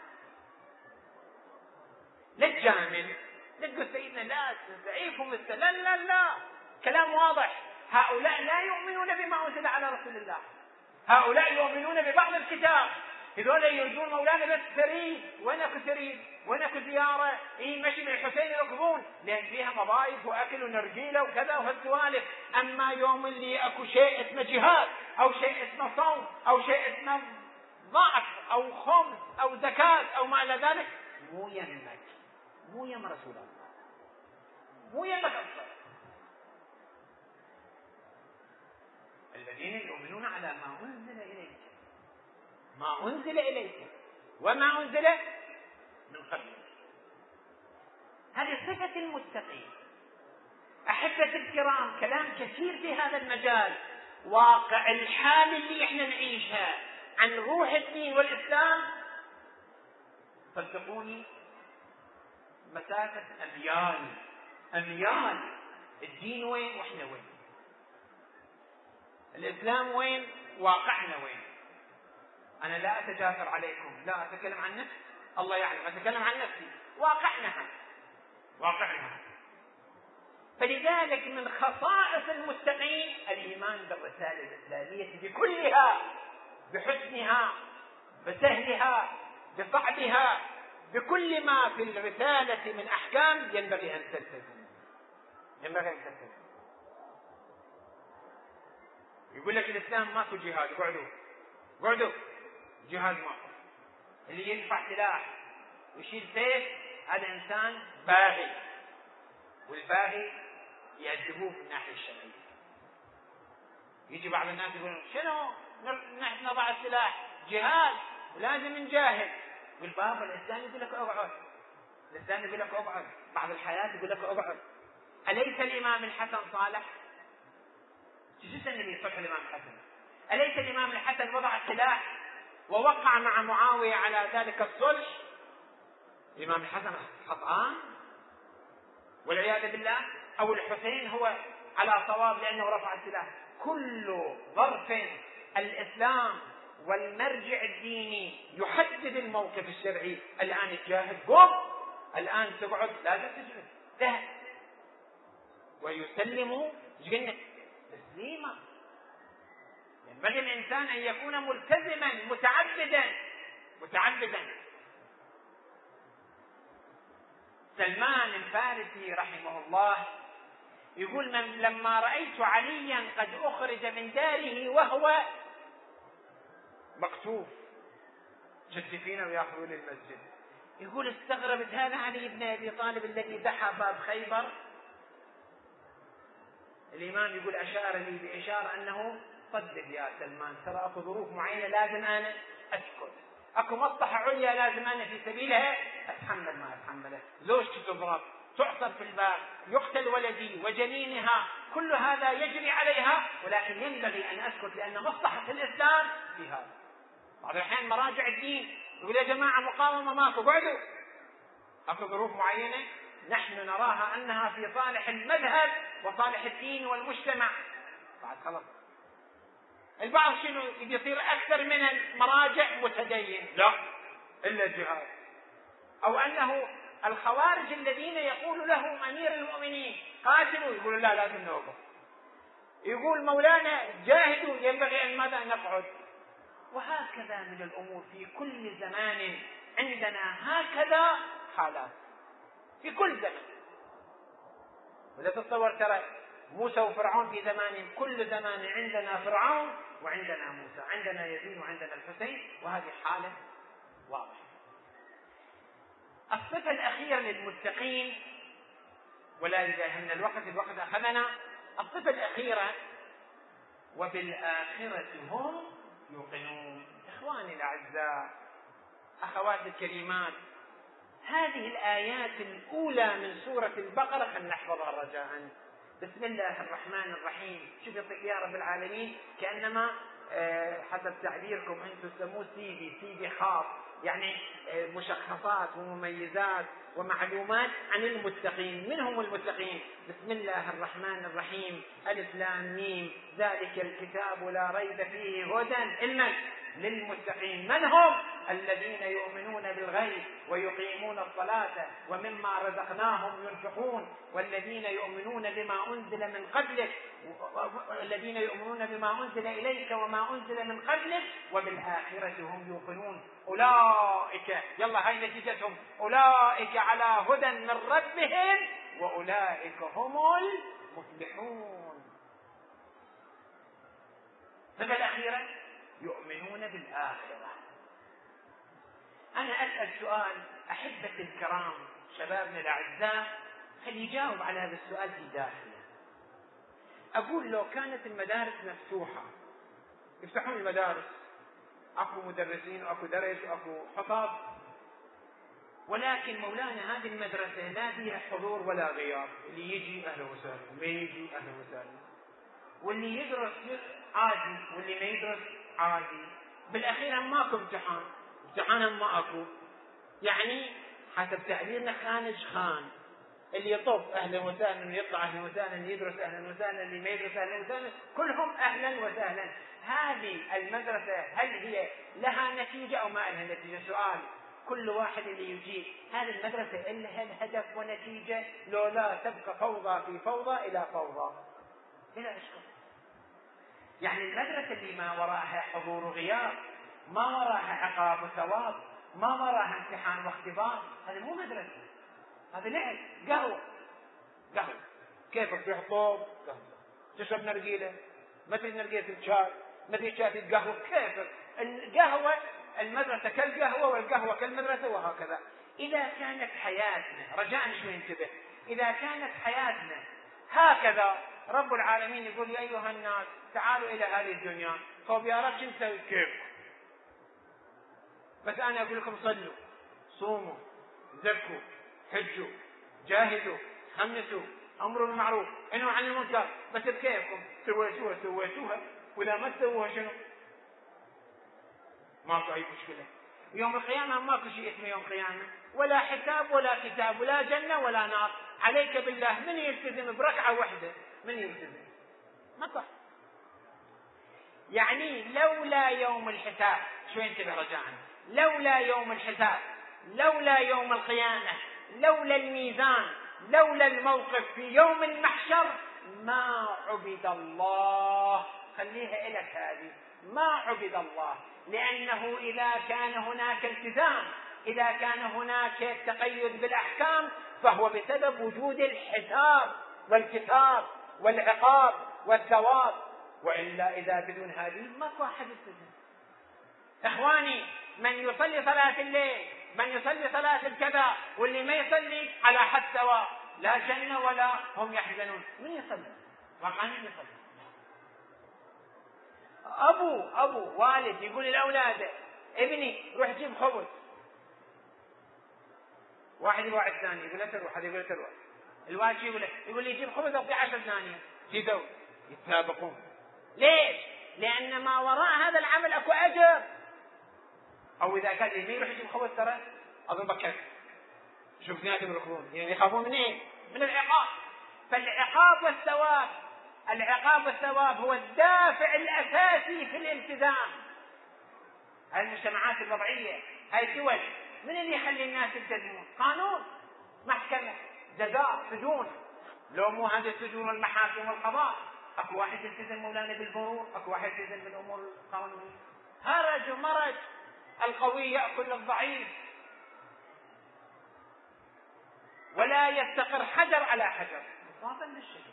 لا تجامل، لا تقول سيدنا لا ضعيف ومثل، لا لا لا، كلام واضح. هؤلاء لا يؤمنون بما أنزل على رسول الله، هؤلاء يؤمنون ببعض الكتاب. هذول يرجون مولانا بس تريد، وين اكو تريد؟ وين اكو زياره؟ اي مشي من الحسين يركضون لان فيها مضايف واكل ونرجيله وكذا وهالسوالف. اما يوم اللي اكو شيء اسمه جهاد او شيء اسمه صوم او شيء اسمه ضعف او خمس او زكاه او ما الى ذلك، مو يمك، مو يم رسول الله، مو يمك اصلا. الذين يؤمنون على ما أنزل إليك ما أنزل إليك وما أنزل من قبلك. هذه صفة المتقين. أحبة الكرام، كلام كثير في هذا المجال. واقع الحال اللي احنا نعيشها عن روح الدين والإسلام صدقوني مسافة أميال أميال. الدين وين وإحنا وين؟ الإسلام وين؟ واقعنا وين؟ أنا لا أتجاسر عليكم، لا أتكلم عن نفسي، الله يعلم، أتكلم عن نفسي. واقعنا واقعنا. فلذلك من خصائص المتقين الإيمان بالرسالة الإسلامية بكلها، بحسنها، بسهلها، بصعبها، بكل ما في الرسالة من أحكام ينبغي أن تلتزم ينبغي أن تلتزم. يقول لك الإسلام ماكو جهاد، قعدوا قعدوا جهاد ماكو. اللي يدفع سلاح ويشيل سيف هذا إنسان باغي، والباغي يأدبوه من الناحية الشرعية. يجي بعض الناس يقولون شنو نحن نضع السلاح جهاد ولازم نجاهد، والبابا الإسلام يقول لك اقعد، الإسلام يقول لك اقعد، بعض الحياة يقول لك اقعد. أليس الإمام الحسن صالح؟ شو سنة لي صلح الإمام الحسن؟ أليس الإمام الحسن وضع السلاح ووقع مع معاوية على ذلك الصلح؟ الإمام الحسن خطأان والعياذ بالله، أو الحسين هو على صواب لأنه رفع السلاح. كل ظرف الإسلام والمرجع الديني يحدد الموقف الشرعي. الآن تجاهد قم، الآن تقعد لازم تجلس ده ويسلم جنة تسليما. ينبغي الإنسان أن يكون ملتزما متعبدا متعبدا. سلمان الفارسي رحمه الله يقول من لما رأيت عليا قد أخرج من داره وهو مكتوف جثفين ويأخذون المسجد، يقول استغربت هذا علي بن أبي طالب الذي دحى باب خيبر. الإمام يقول أشار لي بإشارة أنه صدق يا سلمان، ترى أكو ظروف معينة لازم أنا أسكت، أكو مصلحة عليا لازم أنا في سبيلها أتحمل ما أتحمله. زوجتي تضرب، تعصر في الباب، يقتل ولدي وجنينها، كل هذا يجري عليها، ولكن ينبغي أن أسكت لأن مصلحة الإسلام في هذا. بعض الأحيان مراجع الدين يقول يا جماعة مقاومة ماكو، قعدوا، أكو ظروف معينة نحن نراها أنها في صالح المذهب وصالح الدين والمجتمع، بعد خلاص. البعض شنو يصير أكثر من المراجع متدين، لا إلا الجهاد، أو أنه الخوارج الذين يقول لهم أمير المؤمنين قاتلوا يقول لا لازم نوقف، يقول مولانا جاهدوا ينبغي أن ماذا نقعد. وهكذا من الأمور في كل زمان عندنا هكذا حالات في كل زمان. ولا تتصور ترى موسى وفرعون في زمان، كل زمان عندنا فرعون وعندنا موسى، عندنا يزيد وعندنا الحسين، وهذه حالة واضحة. الصفة الأخيرة للمتقين، ولا يداهمنا الوقت الوقت أخذنا، الصفة الأخيرة وبالآخرة هم يوقنون. إخواني الأعزاء، أخواتي الكريمات، هذه الآيات الأولى من سورة البقرة خلينا نحفظها رجاء. بسم الله الرحمن الرحيم. شوف يا رب العالمين كأنما حسب تعبيركم أنتم تسموه سي في سي في خاص، يعني مشخصات ومميزات ومعلومات عن المتقين. من هم المتقين؟ بسم الله الرحمن الرحيم، ألف لام ميم، ذلك الكتاب لا ريب فيه هدى لمن؟ للمتقين. من هم؟ الذين يؤمنون بالغيب ويقيمون الصلاة ومما رزقناهم ينفقون، والذين يؤمنون بما أنزل من قبلك، الذين يؤمنون بما أنزل إليك وما أنزل من قبلك وبالآخرة هم يوقنون. أولئك، يلا هاي نتيجتهم، أولئك على هدى من ربهم وأولئك هم المفلحون. الصفة الأخيرة يؤمنون بالآخرة. أنا أسأل سؤال أحبة الكرام شبابنا الأعزاء، خلي يجاوب على هذا السؤال في داخله. أقول لو كانت المدارس مفتوحة، يفتحون المدارس، أكو مدرسين وأكو درس وأكو حفاظ، ولكن مولانا هذه المدرسة لا فيها حضور ولا غياب، اللي يجي أهلا وسهلا، ما يجي أهلا وسهلا، واللي يدرس عادي واللي ما يدرس عادي، بالأخير ماكو امتحان، امتحان ما أكو، يعني حسب تعبيرنا خانج خان، اللي يطب أهلا وسهلا، اللي يطلع أهلا وسهلا، اللي يدرس أهلا وسهلا، اللي ما يدرس أهلا وسهلا، كلهم أهلا وسهلا. هذه المدرسة هل هي لها نتيجة أو ما لها نتيجة؟ سؤال كل واحد اللي يجيب، هذه المدرسة لها الهدف ونتيجة؟ لو لا تبقى فوضى في فوضى إلى فوضى إلى أشخاص. يعني المدرسة اللي ما وراءها حضور وغياب، ما وراءها عقاب وثواب، ما وراءها امتحان واختبار، هذه مو مدرسة، هذا لعب، قهوة قهوة كيفك في حطوب قهوة، تشرب نرجيلة مثل نرجيلة الشاي مثل شاي القهوة، كيفك القهوة، المدرسة كالقهوة والقهوة كالمدرسة وهكذا. إذا كانت حياتنا، رجاء شوي انتبه، إذا كانت حياتنا هكذا، رب العالمين يقول يا أيها الناس تعالوا إلى هذه الدنيا، طب يا رب شو نسوي؟ كيف؟ بس أنا أقول لكم صلوا صوموا زكوا حجوا جاهدوا خمسوا أمروا بالمعروف انهوا عن المنكر، بس بكيفكم سويتوها سويتوها، وإذا ما تسووها شنو؟ ماكو أي مشكلة. يوم القيامة ماكو شيء اسمه يوم القيامة، ولا حساب ولا كتاب ولا جنة ولا نار. عليك بالله من يلتزم بركعة واحدة؟ من يلتزم؟ ما صح. يعني لولا يوم الحساب، شو انتبه رجاء، لولا يوم الحساب، لولا يوم القيامة، لولا الميزان، لولا الموقف في يوم المحشر ما عبد الله. خليها إلك هذه، ما عبد الله، لأنه إذا كان هناك التزام، إذا كان هناك تقيد بالأحكام، فهو بسبب وجود الحساب والكتاب والعقاب والثواب، وإلا إذا بدون هذه ماكو أحد يلتزم. إخواني، من يصلي صلاة الليل، من يصلي صلاة الكذا، واللي ما يصلي على حد سواء، لا جنة ولا هم يحزنون. من يصلي؟ واقعا من يصلي؟ أبو أبو والد يقول لأولاده ابني روح جيب خبز، واحد يوعد الثاني يقول له تروح، هذا يقول له تروح، الوالد يقول له يقول لي جيب خبز أعطيه عشر ثانية، يدوا يتسابقون. ليش؟ لأن ما وراء هذا العمل أكو أجر. أو إذا قال لي ما يروح يجيب خبز ترى أضربك كذا، شوف اثنيناتهم يركضون، يعني يخافون من إيه؟ من العقاب. فالعقاب والثواب، العقاب والثواب هو الدافع الأساسي في الالتزام. المجتمعات الوضعية هاي دول، من اللي يخلي الناس يلتزمون؟ قانون، محكمة، جزاء، سجون. لو مو هذه السجون والمحاكم والقضاء، اكو واحد يلتزم مولانا بالمرور، اكو واحد يلتزم بالامور القانونية. هرج ومرج، القوي يأكل الضعيف، ولا يفتقر حجر على حجر إنصافا للشريك.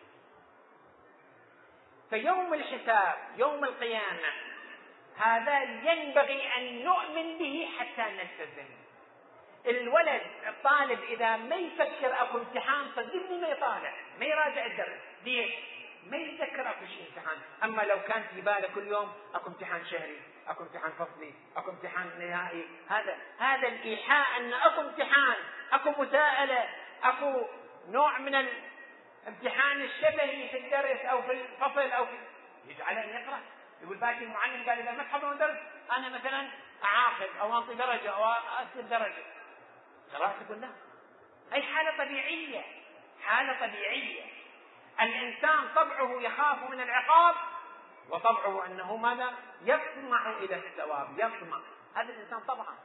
فيوم الحساب، يوم القيامة، هذا ينبغي أن نؤمن به حتى نلتزم. الولد الطالب إذا ما يفكر أكو امتحان، صدقني ما يطالع، ما يراجع الدرس. ليش؟ ما يتذكر أكو شيء امتحان. أما لو كان في باله كل يوم أكو امتحان شهري، أكو امتحان فصلي، أكو امتحان نهائي، هذا هذا الإيحاء أن أكو امتحان، أكو مساءلة، أكو نوع من الامتحان الشفهي في الدرس أو في الفصل أو في، يجعله أن يقرأ. يقول باقي المعلم قال إذا ما تحضرون درس أنا مثلا أعاقب أو أنطي درجة أو أسلب درجة. خلاص يقول لا، هي حالة طبيعية، حالة طبيعية. الإنسان طبعه يخاف من العقاب، وطبعه أنه ماذا؟ يطمع إلى الثواب، يطمع. هذا الإنسان طبعا.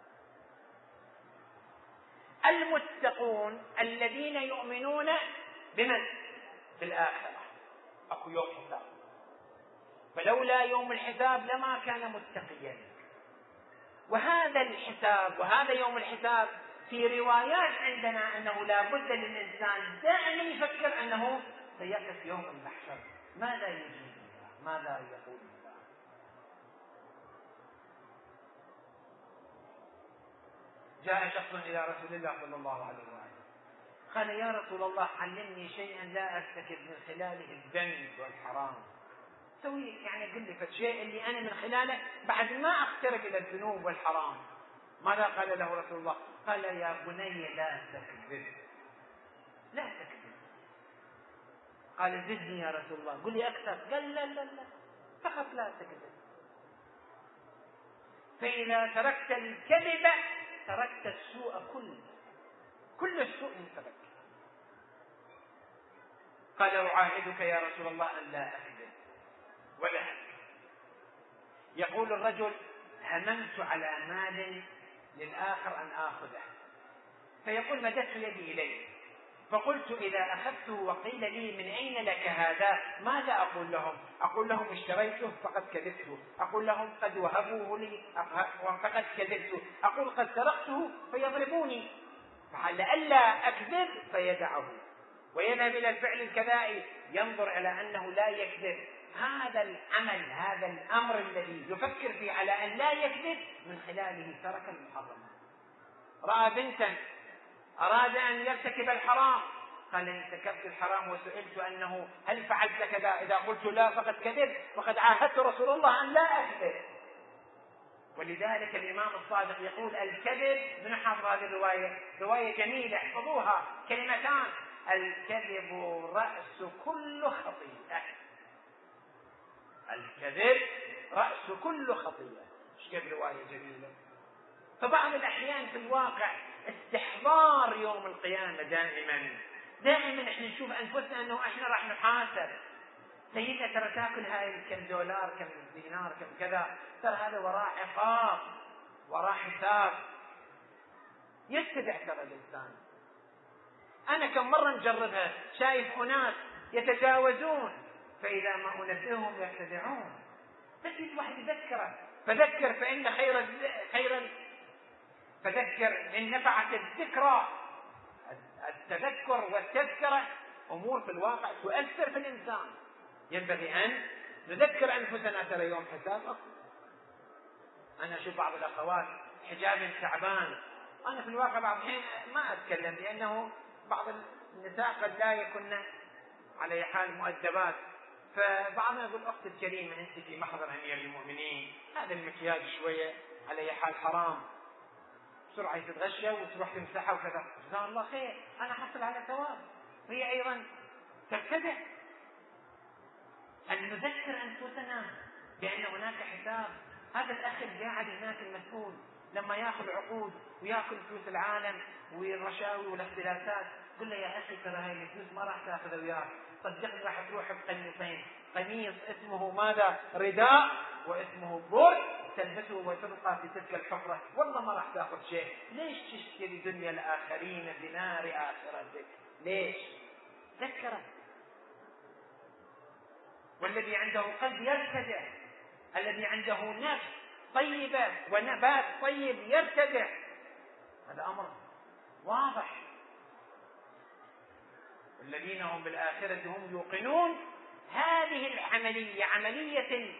المتقون الذين يؤمنون بمن؟ بالآخرة. أكو يوم حساب، فلولا يوم الحساب لما كان متقيا. وهذا الحساب وهذا يوم الحساب في روايات عندنا أنه لا بد للإنسان دائما يفكر أنه سيقف يوم المحشر. ماذا يجيب الله؟ ماذا يقول الله؟ جاء شخص إلى رسول الله صلى الله عليه وسلم قال يا رسول الله علمني شيئا لا أرتكب من خلاله الذنب والحرام. سوي يعني قل لي فالشيء اللي أنا من خلاله بعد ما أقترب إلى الذنوب والحرام. ماذا قال له رسول الله؟ قال يا بني لا تكذب، لا تكذب. قال زدني يا رسول الله، قل لي أكثر. قال لا لا لا، فقط لا تكذب. فإذا تركت الكذب تركت السوء كله، كل السوء ترك. قال أعاهدك يا رسول الله أن لا أكذب ولا أكذب. يقول الرجل هممت على مال للآخر أن آخذه، فيقول مددت يدي إليه فقلت إذا أخذته وقيل لي من أين لك هذا ماذا أقول لهم؟ أقول لهم اشتريته فقد كذبت، أقول لهم قد وهبوه لي فقد كذبت، أقول قد سرقته فيضربوني، فلئلا أكذب فيدعه ويذهب إلى الفعل الكذائي، ينظر إلى أنه لا يكذب. هذا العمل، هذا الأمر الذي يفكر فيه على أن لا يكذب من خلاله ترك المحرم. رأى بنتا أراد أن يرتكب الحرام، قال إن ارتكبت الحرام وسئلت أنه هل فعلت كذا، إذا قلت لا فقد كذب، وقد عاهدت رسول الله أن لا أكذب. ولذلك الإمام الصادق يقول الكذب، من حفظ هذه الرواية، رواية جميلة احفظوها، كلمتان: الكذب رأس كل خطيئة. الكذب رأس كل خطيئة. ايش كيف رواية جميلة. فبعض الأحيان في الواقع استحضار يوم القيامة دائما دائما احنا نشوف أنفسنا أنه احنا راح نحاسب. سيدنا ترى تاكل هاي كم دولار كم دينار كم كذا، ترى هذا وراء عقاب وراء حساب. يتبع ترى الإنسان. أنا كم مرة نجربها، شايف أناس يتجاوزون فإذا ما أنبههم يتبعون. بس واحد يذكره، فذكر فإن خير خيرا فذكر إن نفعت الذكرى. التذكر والتذكرة أمور في الواقع تؤثر في الإنسان. ينبغي أن نذكر أنفسنا ترى يوم حساب أصلا. أنا أشوف بعض الأخوات حجاب تعبان، أنا في الواقع بعض الحين ما أتكلم لأنه بعض النساء قد لا يكن على حال مؤدبات، فبعضنا يقول أختي الكريمة أنت في محضر أمير المؤمنين، هذا المكياج شوية على حال حرام، بسرعة تتغشى وتروح تمسحها وكذا، جزاه الله خير، أنا حصل على ثواب. هي أيضا تبتدع أن نذكر أنفسنا بأن هناك حساب. هذا الأخ اللي قاعد هناك المسؤول لما يأخذ عقود ويأكل فلوس العالم والرشاوي والاختلاسات، قل له يا أخي ترى هاي الفلوس ما راح تأخذها وياك، صدقني راح تروح بقميصين، قميص اسمه ماذا؟ رداء، واسمه برد، تلبسه وتبقى في تلك الحفرة، والله ما راح تأخذ شيء. ليش تشتري دنيا الآخرين بنار آخرتك؟ ليش؟ ذكره. والذي عنده قلب يرتدع، الذي عنده نفس طيبة ونبات طيب يرتدع. هذا أمر واضح. والذين هم بالآخرة هم يوقنون. هذه العملية عملية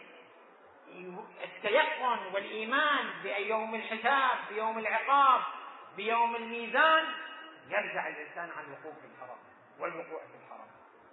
التيقن والإيمان بيوم الحساب، بيوم العقاب، بيوم الميزان، يرجع الإنسان عن الوقوع في الحرام والوقوع في الحرام.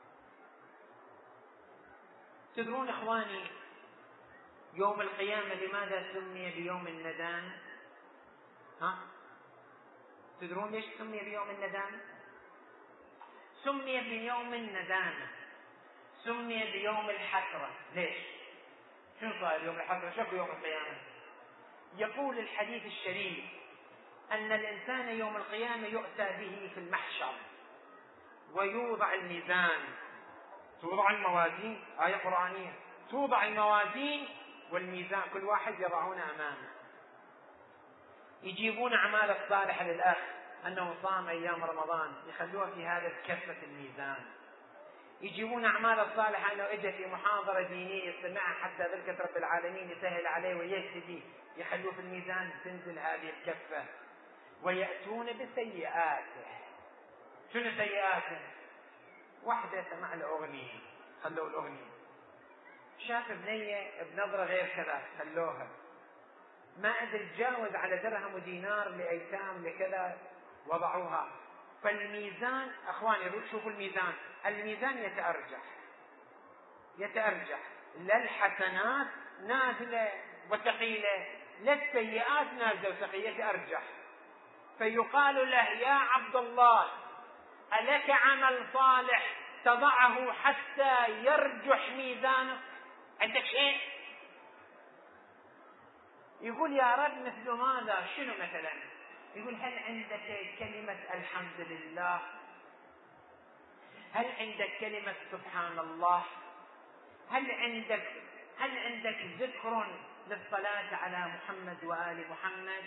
تدرون إخواني يوم القيامة لماذا سمي بيوم الندامة؟ ها؟ تدرون ليش سمي بيوم الندامة؟ سمي بيوم الندامة، سمي بيوم الحسرة. ليش؟ شنو صار يوم الحسرة؟ شكو يوم القيامة؟ يقول الحديث الشريف أن الإنسان يوم القيامة يؤتى به في المحشر ويوضع الميزان، توضع الموازين، آية قرآنية، توضع الموازين والميزان، كل واحد يضعون أمامه. يجيبون أعمال الصالحة للأخ أنه صام أيام رمضان، يخلوها في هذا كفة الميزان. يجيبون أعمال الصالحة أنه إجا في محاضرة دينية يستمعها حتى ذلك رب العالمين يسهل عليه ويهتدي، يخلوه في الميزان تنزل هذه الكفة. ويأتون بسيئاته. شنو سيئاته؟ واحدة سمع له أغنية، خلوه الأغنية. شاف بنية بنظرة غير كذا، خلوها. ما أدري تجاوز على درهم ودينار لأيتام لكذا، وضعوها. فالميزان أخواني شوفوا الميزان، الميزان يتأرجح يتأرجح لا الحسنات نازلة وثقيلة، لا السيئات نازلة وثقيلة، يتأرجح. فيقال له يا عبد الله ألك عمل صالح تضعه حتى يرجح ميزانك؟ عندك شيء؟ يقول يا رب مثل ماذا؟ شنو مثلا؟ يقول هل عندك كلمة الحمد لله؟ هل عندك كلمة سبحان الله؟ هل عندك هل عندك ذكر للصلاة على محمد وآل محمد؟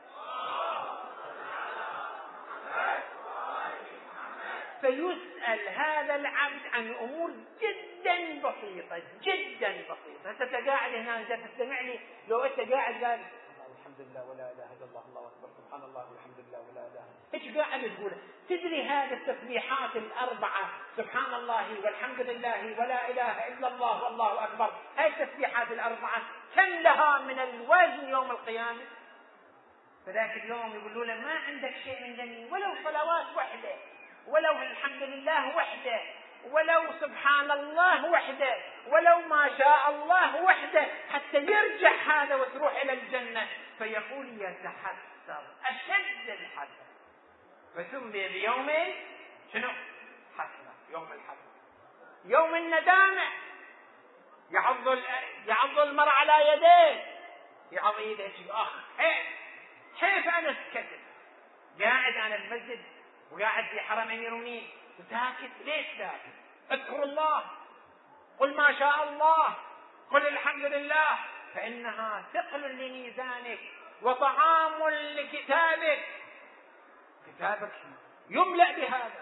فيسأل هذا العبد عن أمور جدا بسيطة جدا بسيطة. أنت قاعد هنا إذا تستمع لي، لو أنت قاعد قال الحمد لله ولا إله إلا الله الله أكبر سبحان الله والحمد لله ولا إله، إيش قاعد تقول؟ تدري هذه التسبيحات الأربعة سبحان الله والحمد لله ولا إله إلا الله والله أكبر، هاي التسبيحات الأربعة كم لها من الوزن يوم القيامة؟ فذاك اليوم يقولوا له ما عندك شيء من ذنب، ولو صلوات وحدة، ولو الحمد لله وحده، ولو سبحان الله وحده، ولو ما شاء الله وحده، حتى يرجع هذا وتروح إلى الجنة. فيقول يتحسر أشد الحسر، فسمي بيوم شنو؟ حسرة، يوم الحسرة، يوم الندامة. يعض يعض المرء على يديه، يعض يده أخ حيف حيف أنا سكت، قاعد أنا المسجد وقاعد في حرم أمير المؤمنين وساكت. ليش ساكت؟ اذكر الله، قل ما شاء الله، قل الحمد لله، فإنها ثقل لميزانك وطعام لكتابك، كتابك يملأ بهذا.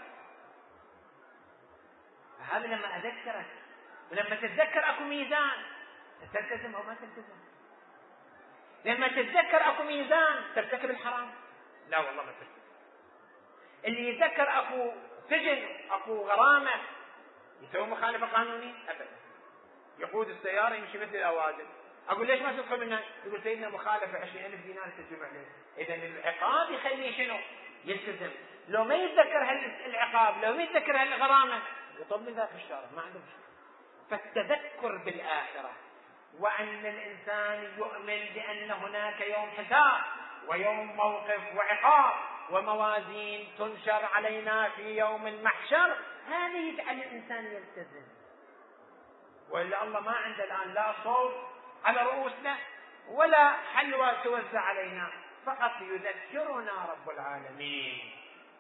فهذا لما أذكرك، ولما تتذكر أكو ميزان تلتزم أو ما تلتزم. لما تتذكر أكو ميزان ترتكب الحرام؟ لا والله ما ترتكب. اللي يتذكر أكو سجن أكو غرامة يسوي مخالفة قانونية؟ أبدا. يقود السيارة يمشي مثل الأوادم، أقول ليش ما تدخل منها؟ يقول سيدنا مخالفة عشرين ألف دينار تجمع عليه. إذا العقاب يخليه شنو؟ يلتزم. لو ما يتذكر هالعقاب، لو ما يتذكر هالغرامة يطب من ذاك الشارع، ما عنده مشكلة. فالتذكر بالآخرة، وأن الإنسان يؤمن بأن هناك يوم حساب ويوم موقف وعقاب وموازين تنشر علينا في يوم المحشر، هذا يجعل الإنسان يلتزم. وإلا الله ما عنده الآن لا صوت على رؤوسنا ولا حلوى توزع علينا، فقط يذكرنا رب العالمين.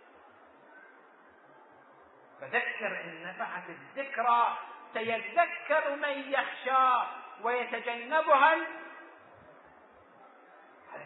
فذكر إن نفعت الذكرى سيذكر من يخشى ويتجنبها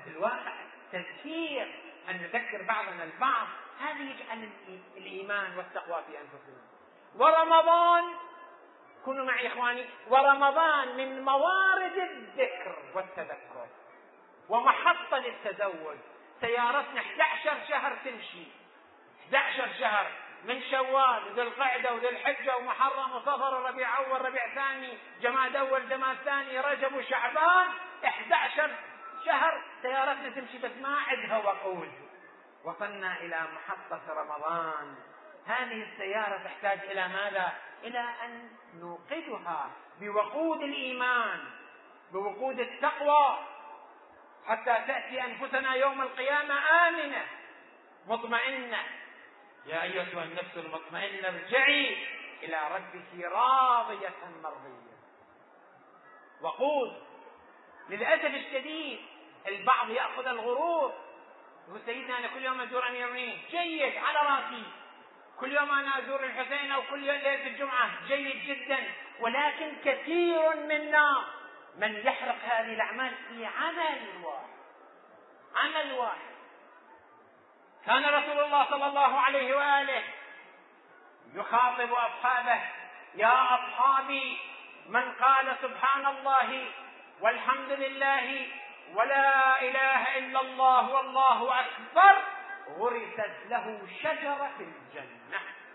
الواقع تذكير أن نذكر بعضنا البعض، هذا يجعل الإيمان والتقوى في أنفسنا. ورمضان، كونوا معي إخواني، ورمضان من موارد الذكر والتذكر ومحطة للتزود. سيارتنا أحد عشر شهر تمشي، أحد عشر شهر من شوال وذي القعدة وذي الحجة ومحرم وصفر وربيع أول ربيع ثاني جماد أول جماد ثاني رجب وشعبان، أحد عشر شهر سيارتنا تمشي بس ما عندها وقود. وصلنا إلى محطة رمضان، هذه السيارة تحتاج إلى ماذا؟ إلى أن نوقدها بوقود الإيمان، بوقود التقوى، حتى تأتي أنفسنا يوم القيامة آمنة مطمئنة. يا أيتها النفس المطمئنة ارجعي إلى ربك راضية مرضية. وقود. للأسف الشديد البعض يأخذ الغرور، يقول سيدنا أنا كل يوم أزور أمير المؤمنين، جيد على راسي، كل يوم أنا أزور الحسين أو كل ليلة الجمعة، جيد جدا. ولكن كثير منا من يحرق هذه الأعمال في عمل واحد، عمل واحد. كان رسول الله صلى الله عليه وآله يخاطب أصحابه: يا أصحابي، من قال سبحان الله والحمد لله ولا إله إلا الله والله أكبر غرست له شجرة في الجنة.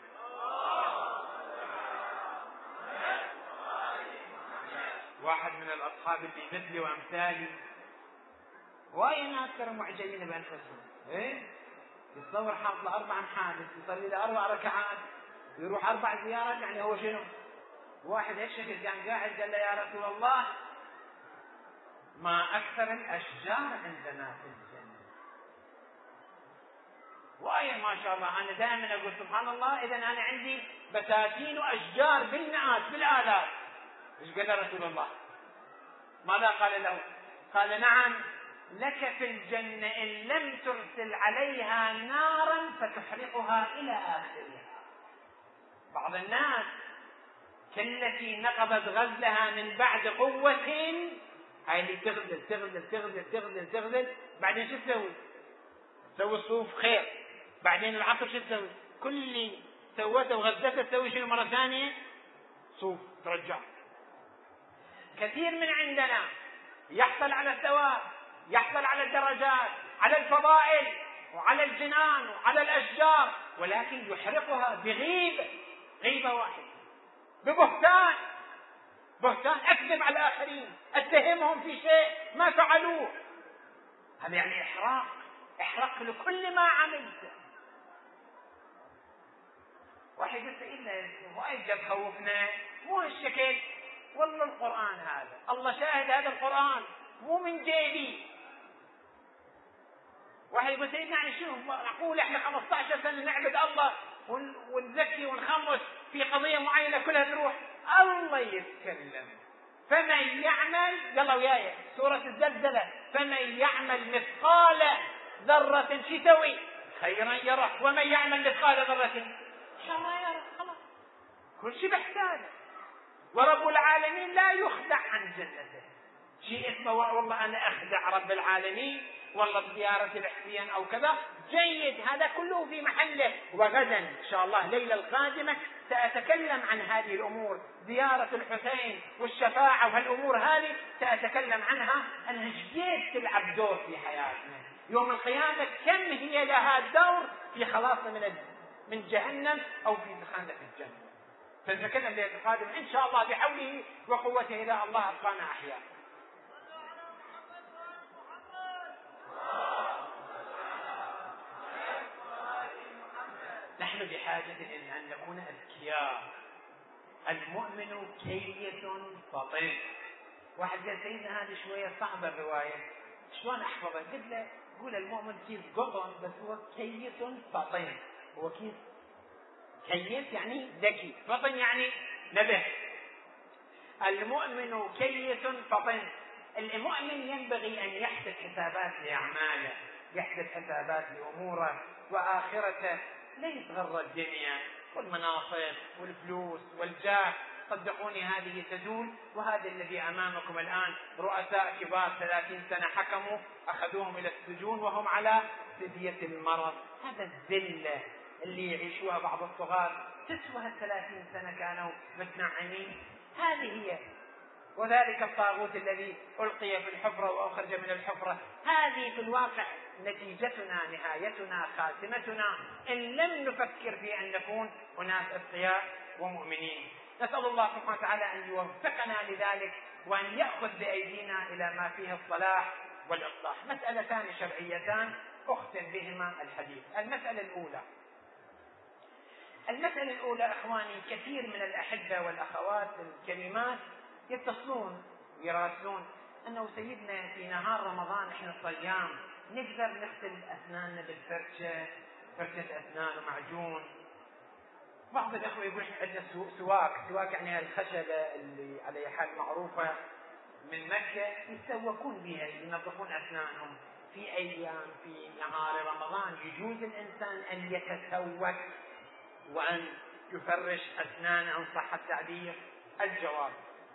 واحد من الأصحاب اللي مثلي وأمثالي وايد ناس كانوا معجبين بأنفسهم، إيه؟ يتصور حاط له أربع محادث، يصلي له أربع ركعات، ويروح أربع زيارات، يعني هو شنو؟ واحد هالشكل كان قاعد قال له: يا رسول الله، ما أكثر الأشجار عندنا في الجنة. وايد ما شاء الله. أنا دائما أقول سبحان الله، إذا أنا عندي بساتين وأشجار بالمئات بالآلاف. إيش قال له رسول الله؟ ماذا قال له؟ قال: نعم، لك في الجنة إن لم ترسل عليها نارا فتحرقها إلى آخرها. بعض الناس كالتي نقضت غزلها من بعد قوة، هاي اللي تغزل تغزل تغزل تغزل تغزل، بعدين شو تسوي؟ تسوي الصوف خير، بعدين العصر شو تسوي؟ كل اللي سوته وغزلته تسوي شنو مرة ثانية؟ صوف ترجع. كثير من عندنا يحصل على الثواب، يحصل على الدرجات، على الفضائل وعلى الجنان وعلى الأشجار، ولكن يحرقها بغيبة، غيبة واحدة، ببهتان، بهتان، أكذب على الآخرين، أتهمهم في شيء ما فعلوه. هذا يعني إحراق، إحراق لكل ما عملته. واحد يقول: إلا وايد جاب خوفنا، مو هالشكل. والله القرآن هذا، الله شاهد، هذا القرآن مو من جيبي. واحد يقول: سيدنا يعني شنو معقول احنا خمسة عشر سنة نعبد الله ونزكي ونخمس في قضية معينة كلها تروح؟ الله يتكلم: فمن يعمل، يلا وياي سورة الزلزلة، فمن يعمل مثقال ذرة شو يسوي؟ خيرا يره، ومن يعمل مثقال ذرة شرا يره. خلاص، كل شيء بحسابه. ورب العالمين لا يخدع عن جنته. شيء اسمه والله أنا أخدع رب العالمين، والله بزيارة الحسين أو كذا، جيد، هذا كله في محله. وغدا إن شاء الله ليلة القادمة سأتكلم عن هذه الأمور، زيارة الحسين والشفاعة وهالأمور هذه سأتكلم عنها، أنها جيد تلعب دور في حياتنا يوم القيامة. كم هي لها دور في خلاصنا من من جهنم أو في دخولنا في الجنة. سنتكلم ليلة القادمة إن شاء الله بحوله وقوته إذا الله أبقانا أحياء. نحن بحاجة إلى أن نكون أذكياء. المؤمن كيس فطن. واحد قال: سيدنا هذه شوية صعبة الرواية، شلون أحفظها؟ قلت له: قول المؤمن كيس قطن، بس هو كيس فطن. هو كيس، كيس يعني ذكي، فطن يعني نبه. المؤمن كيس فطن. المؤمن ينبغي أن يحسب حسابات لأعماله، يحسب حسابات لأموره وآخرته، لا يتغرى الدنيا والمناصب والفلوس والجاه. صدقوني هذه تزول. وهذا الذي أمامكم الآن رؤساء كبار ثلاثين سنة حكموا، أخذوهم إلى السجون وهم على فدية المرض. هذا الذلة اللي يعيشوها بعض الصغار تسوى الثلاثين سنة كانوا متنعمين. هذه هي. وذلك الطاغوت الذي ألقي في الحفرة وأخرج من الحفرة. هذه في الواقع نتيجتنا، نهايتنا، خاتمتنا، إن لم نفكر في أن نكون أناس أتقياء ومؤمنين. نسأل الله سبحانه وتعالى أن يوفقنا لذلك، وأن يأخذ بأيدينا إلى ما فيه الصلاح والإصلاح. مسألتان شرعيتان أختم بهما الحديث. المسألة الأولى المسألة الأولى أخواني، كثير من الأحبة والأخوات الكريمات يتصلون ويراسلون أنه سيدنا في نهار رمضان إحنا صيام نقدر نغسل أسناننا بالفرشة، فرشة أسنان ومعجون. بعض الأخوة يقول إحنا عندنا سواك، سواك يعني الخشبة اللي على حال معروفة من مكة يتسوكون بها، ينظفون أسنانهم في أيام في نهار رمضان. يجوز الإنسان أن يتسوك وأن يفرش أسنانه إن صح التعبير؟ الجواب: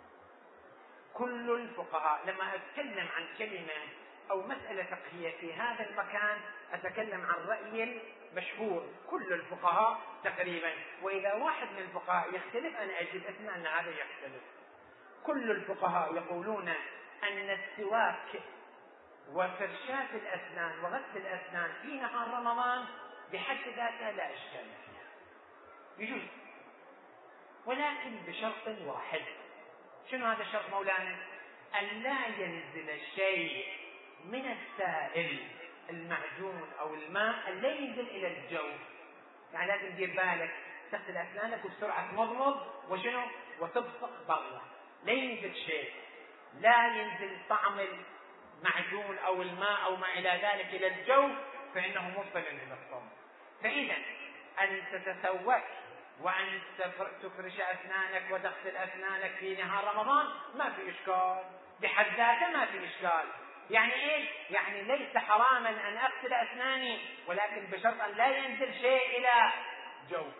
كل الفقهاء، لما أتكلم عن كلمة أو مسألة فقهية في هذا المكان أتكلم عن رأي مشهور كل الفقهاء تقريبا، وإذا واحد من الفقهاء يختلف أنا أجيب اسمع أن هذا يختلف. كل الفقهاء يقولون أن السواك وفرشاة الأسنان وغسل الأسنان في نهار رمضان بحد ذاتها لا إشكال فيها، يجوز، ولكن بشرط واحد. شنو هذا الشرط مولانا؟ أن لا ينزل الشيء من السائل المعجون أو الماء أن لا ينزل إلى الجو. يعني لازم دير بالك تغسل أسنانك وبسرعة تمضمض وشنو وتبصق برا، لا ينزل شيء، لا ينزل طعم المعجون أو الماء أو ما إلى ذلك إلى الجو، فإنه مبطل إلى الصوم. فإذا أن تتسوك وأن تفرش أسنانك وتغسل أسنانك في نهار رمضان ما في إشكال، بحد ذاته ما في إشكال. يعني إيش؟ يعني ليس حراما أن أغسل أسناني، ولكن بشرط أن لا ينزل شيء إلى جوفي.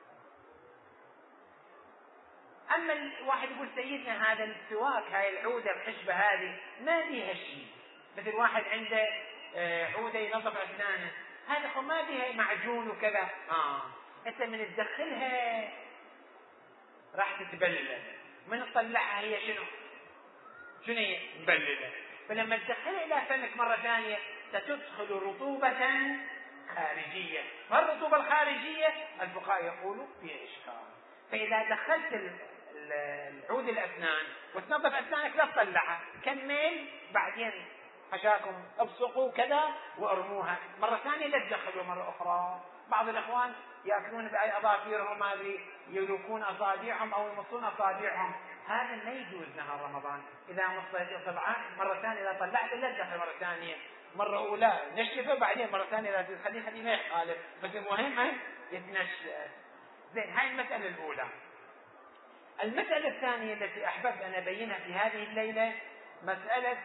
أما الواحد يقول سيدنا هذا السواك، هاي العودة الخشبة هذه ما فيها شيء، مثل واحد عنده عودة ينظف أسنانه، هذا خو ما فيها معجون وكذا، آه أنت من تدخلها راح تتبلل، من تطلعها هي شنو؟ شنو هي؟ مبللة. فلما تدخلها إلى فمك مرة ثانية ستدخل رطوبة خارجية، والرطوبة الخارجية الفقهاء يقولوا فيها إشكال. فإذا دخلت العود الأسنان وتنظف أسنانك لا تطلعها، كمل بعدين حشاكم ابصقوا كذا وارموها مرة ثانية، لا تدخلوا مرة أخرى. بعض الإخوان يأكلون بأي أظافيرهم، ما أدري يلوكون أصابعهم أو يمصون أصابعهم، هذا لا يجوز نهار رمضان. إذا مصيت إصبعه مرة ثانية إذا طلعت لا تدخل مرة ثانية، مرة أولى نشفه بعدين مرة ثانية لا تخليه خليه ما يخالف، بس المهم يتنشف. زين، هاي المسألة الأولى. المسألة الثانية التي أحببت أن أبينها في هذه الليلة مسألة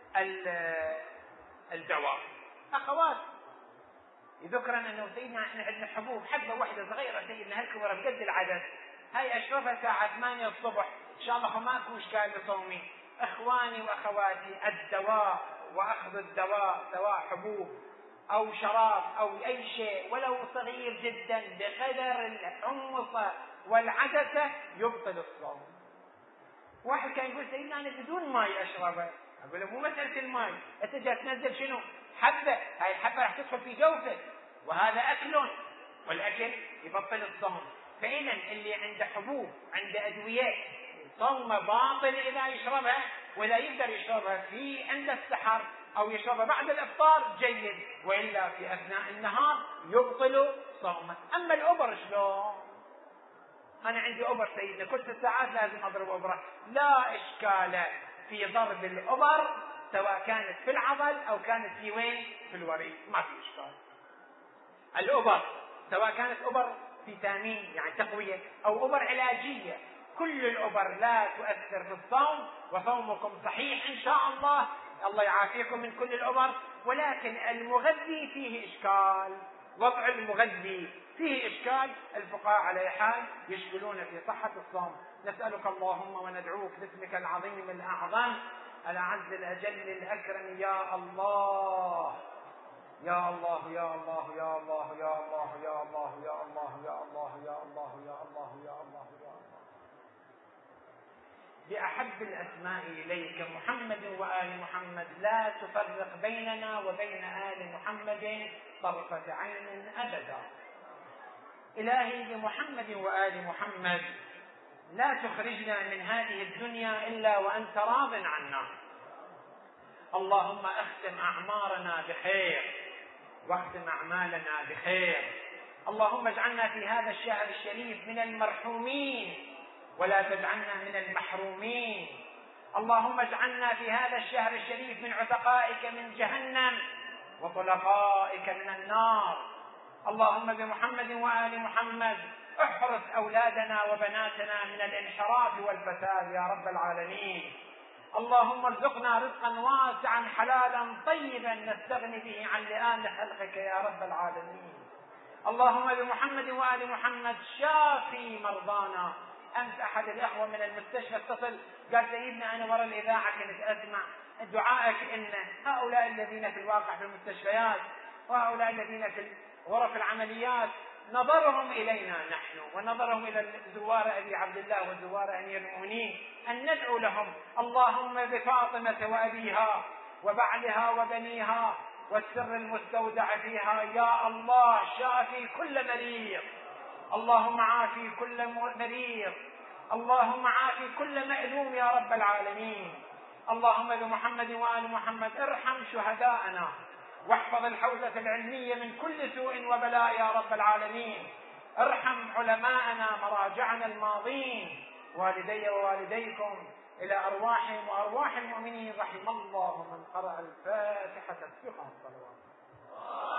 الدواء. أخوات يذكرن أنه سيدنا إحنا عندنا حبوب، حبة واحدة صغيرة سيدنا هالكبرة بقد العدد، هاي أشربها الساعة ثمانية الصبح إن شاء الله ماكو إشكال لصومي. إخواني وأخواتي، الدواء وأخذ الدواء سواء حبوب أو شراب أو أي شيء ولو صغير جدا بقدر الحمصة والعدسة يبطل الصوم. واحد كان يقول سيدنا أنا بدون ماء أشربه، أقول له مو مسألة الماء، أنت جاي تنزل شنو؟ حبة، هاي الحبة راح تدخل في جوفك وهذا أكل، والأكل يبطل الصوم. فإذا اللي عنده حبوب عنده أدوية صوم باطل إذا يشربها، ولا يقدر يشربها في عند السحر أو يشربها بعد الإفطار جيد، وإلا في أثناء النهار يبطل صومه. أما الأبر شلون؟ أنا عندي أبر سيدنا كل ست ساعات لازم أضرب أبرة، لا إشكال في ضرب الأبر سواء كانت في العضل أو كانت في وين؟ في الوريد، ما في إشكال. الأبر سواء كانت أبر فيتامين يعني تقوية أو أبر علاجية، كل الأبر لا تؤثر في الصوم، وصومكم صحيح إن شاء الله، الله يعافيكم من كل الأبر. ولكن المغذي فيه إشكال، وضع المغذي فيه إشكال، الفقهاء على حال يشكلون في صحة الصوم. نسألك اللهم وندعوك باسمك العظيم الأعظم الأعز الأجل الأكرم يا الله يا الله يا الله يا الله يا الله يا الله يا الله يا الله يا الله يا الله يا الله يا الله بأحب الأسماء إليك محمد وآل محمد، لا تفرق بيننا وبين آل محمد طرفة عين أبدا. إلهي بمحمد وآل محمد لا تخرجنا من هذه الدنيا إلا وأنت راض عنا. اللهم اختم أعمارنا بخير واختم أعمالنا بخير. اللهم اجعلنا في هذا الشهر الشريف من المرحومين ولا تجعلنا من المحرومين. اللهم اجعلنا في هذا الشهر الشريف من عتقائك من جهنم وطلقائك من النار. اللهم بمحمد وآل محمد احرس أولادنا وبناتنا من الانحراف والفساد يا رب العالمين. اللهم ارزقنا رزقا واسعا حلالا طيبا نستغني به عن لئام خلقك يا رب العالمين. اللهم بمحمد وآل محمد شافي مرضانا. أمس أحد الأخوة من المستشفى اتصل قال سيدنا أنا وراء الإذاعة كنت أسمع دعائك إن هؤلاء الذين في الواقع في المستشفيات وهؤلاء الذين في غرف العمليات نظرهم إلينا نحن ونظرهم إلى زوار أبي عبد الله وزوار أمير المؤمنين أن ندعو لهم. اللهم بفاطمة وأبيها وبعلها وبنيها والسر المستودع فيها يا الله شافي كل مريض. اللهم عافي كل مريض. اللهم عافي كل مألوم يا رب العالمين. اللهم بمحمد وآل محمد ارحم شهداءنا واحفظ الحوزة العلمية من كل سوء وبلاء يا رب العالمين. ارحم علماءنا مراجعنا الماضين والدي ووالديكم إلى أرواحهم وأرواح المؤمنين. رحم الله من قرأ الفاتحة الصلاة.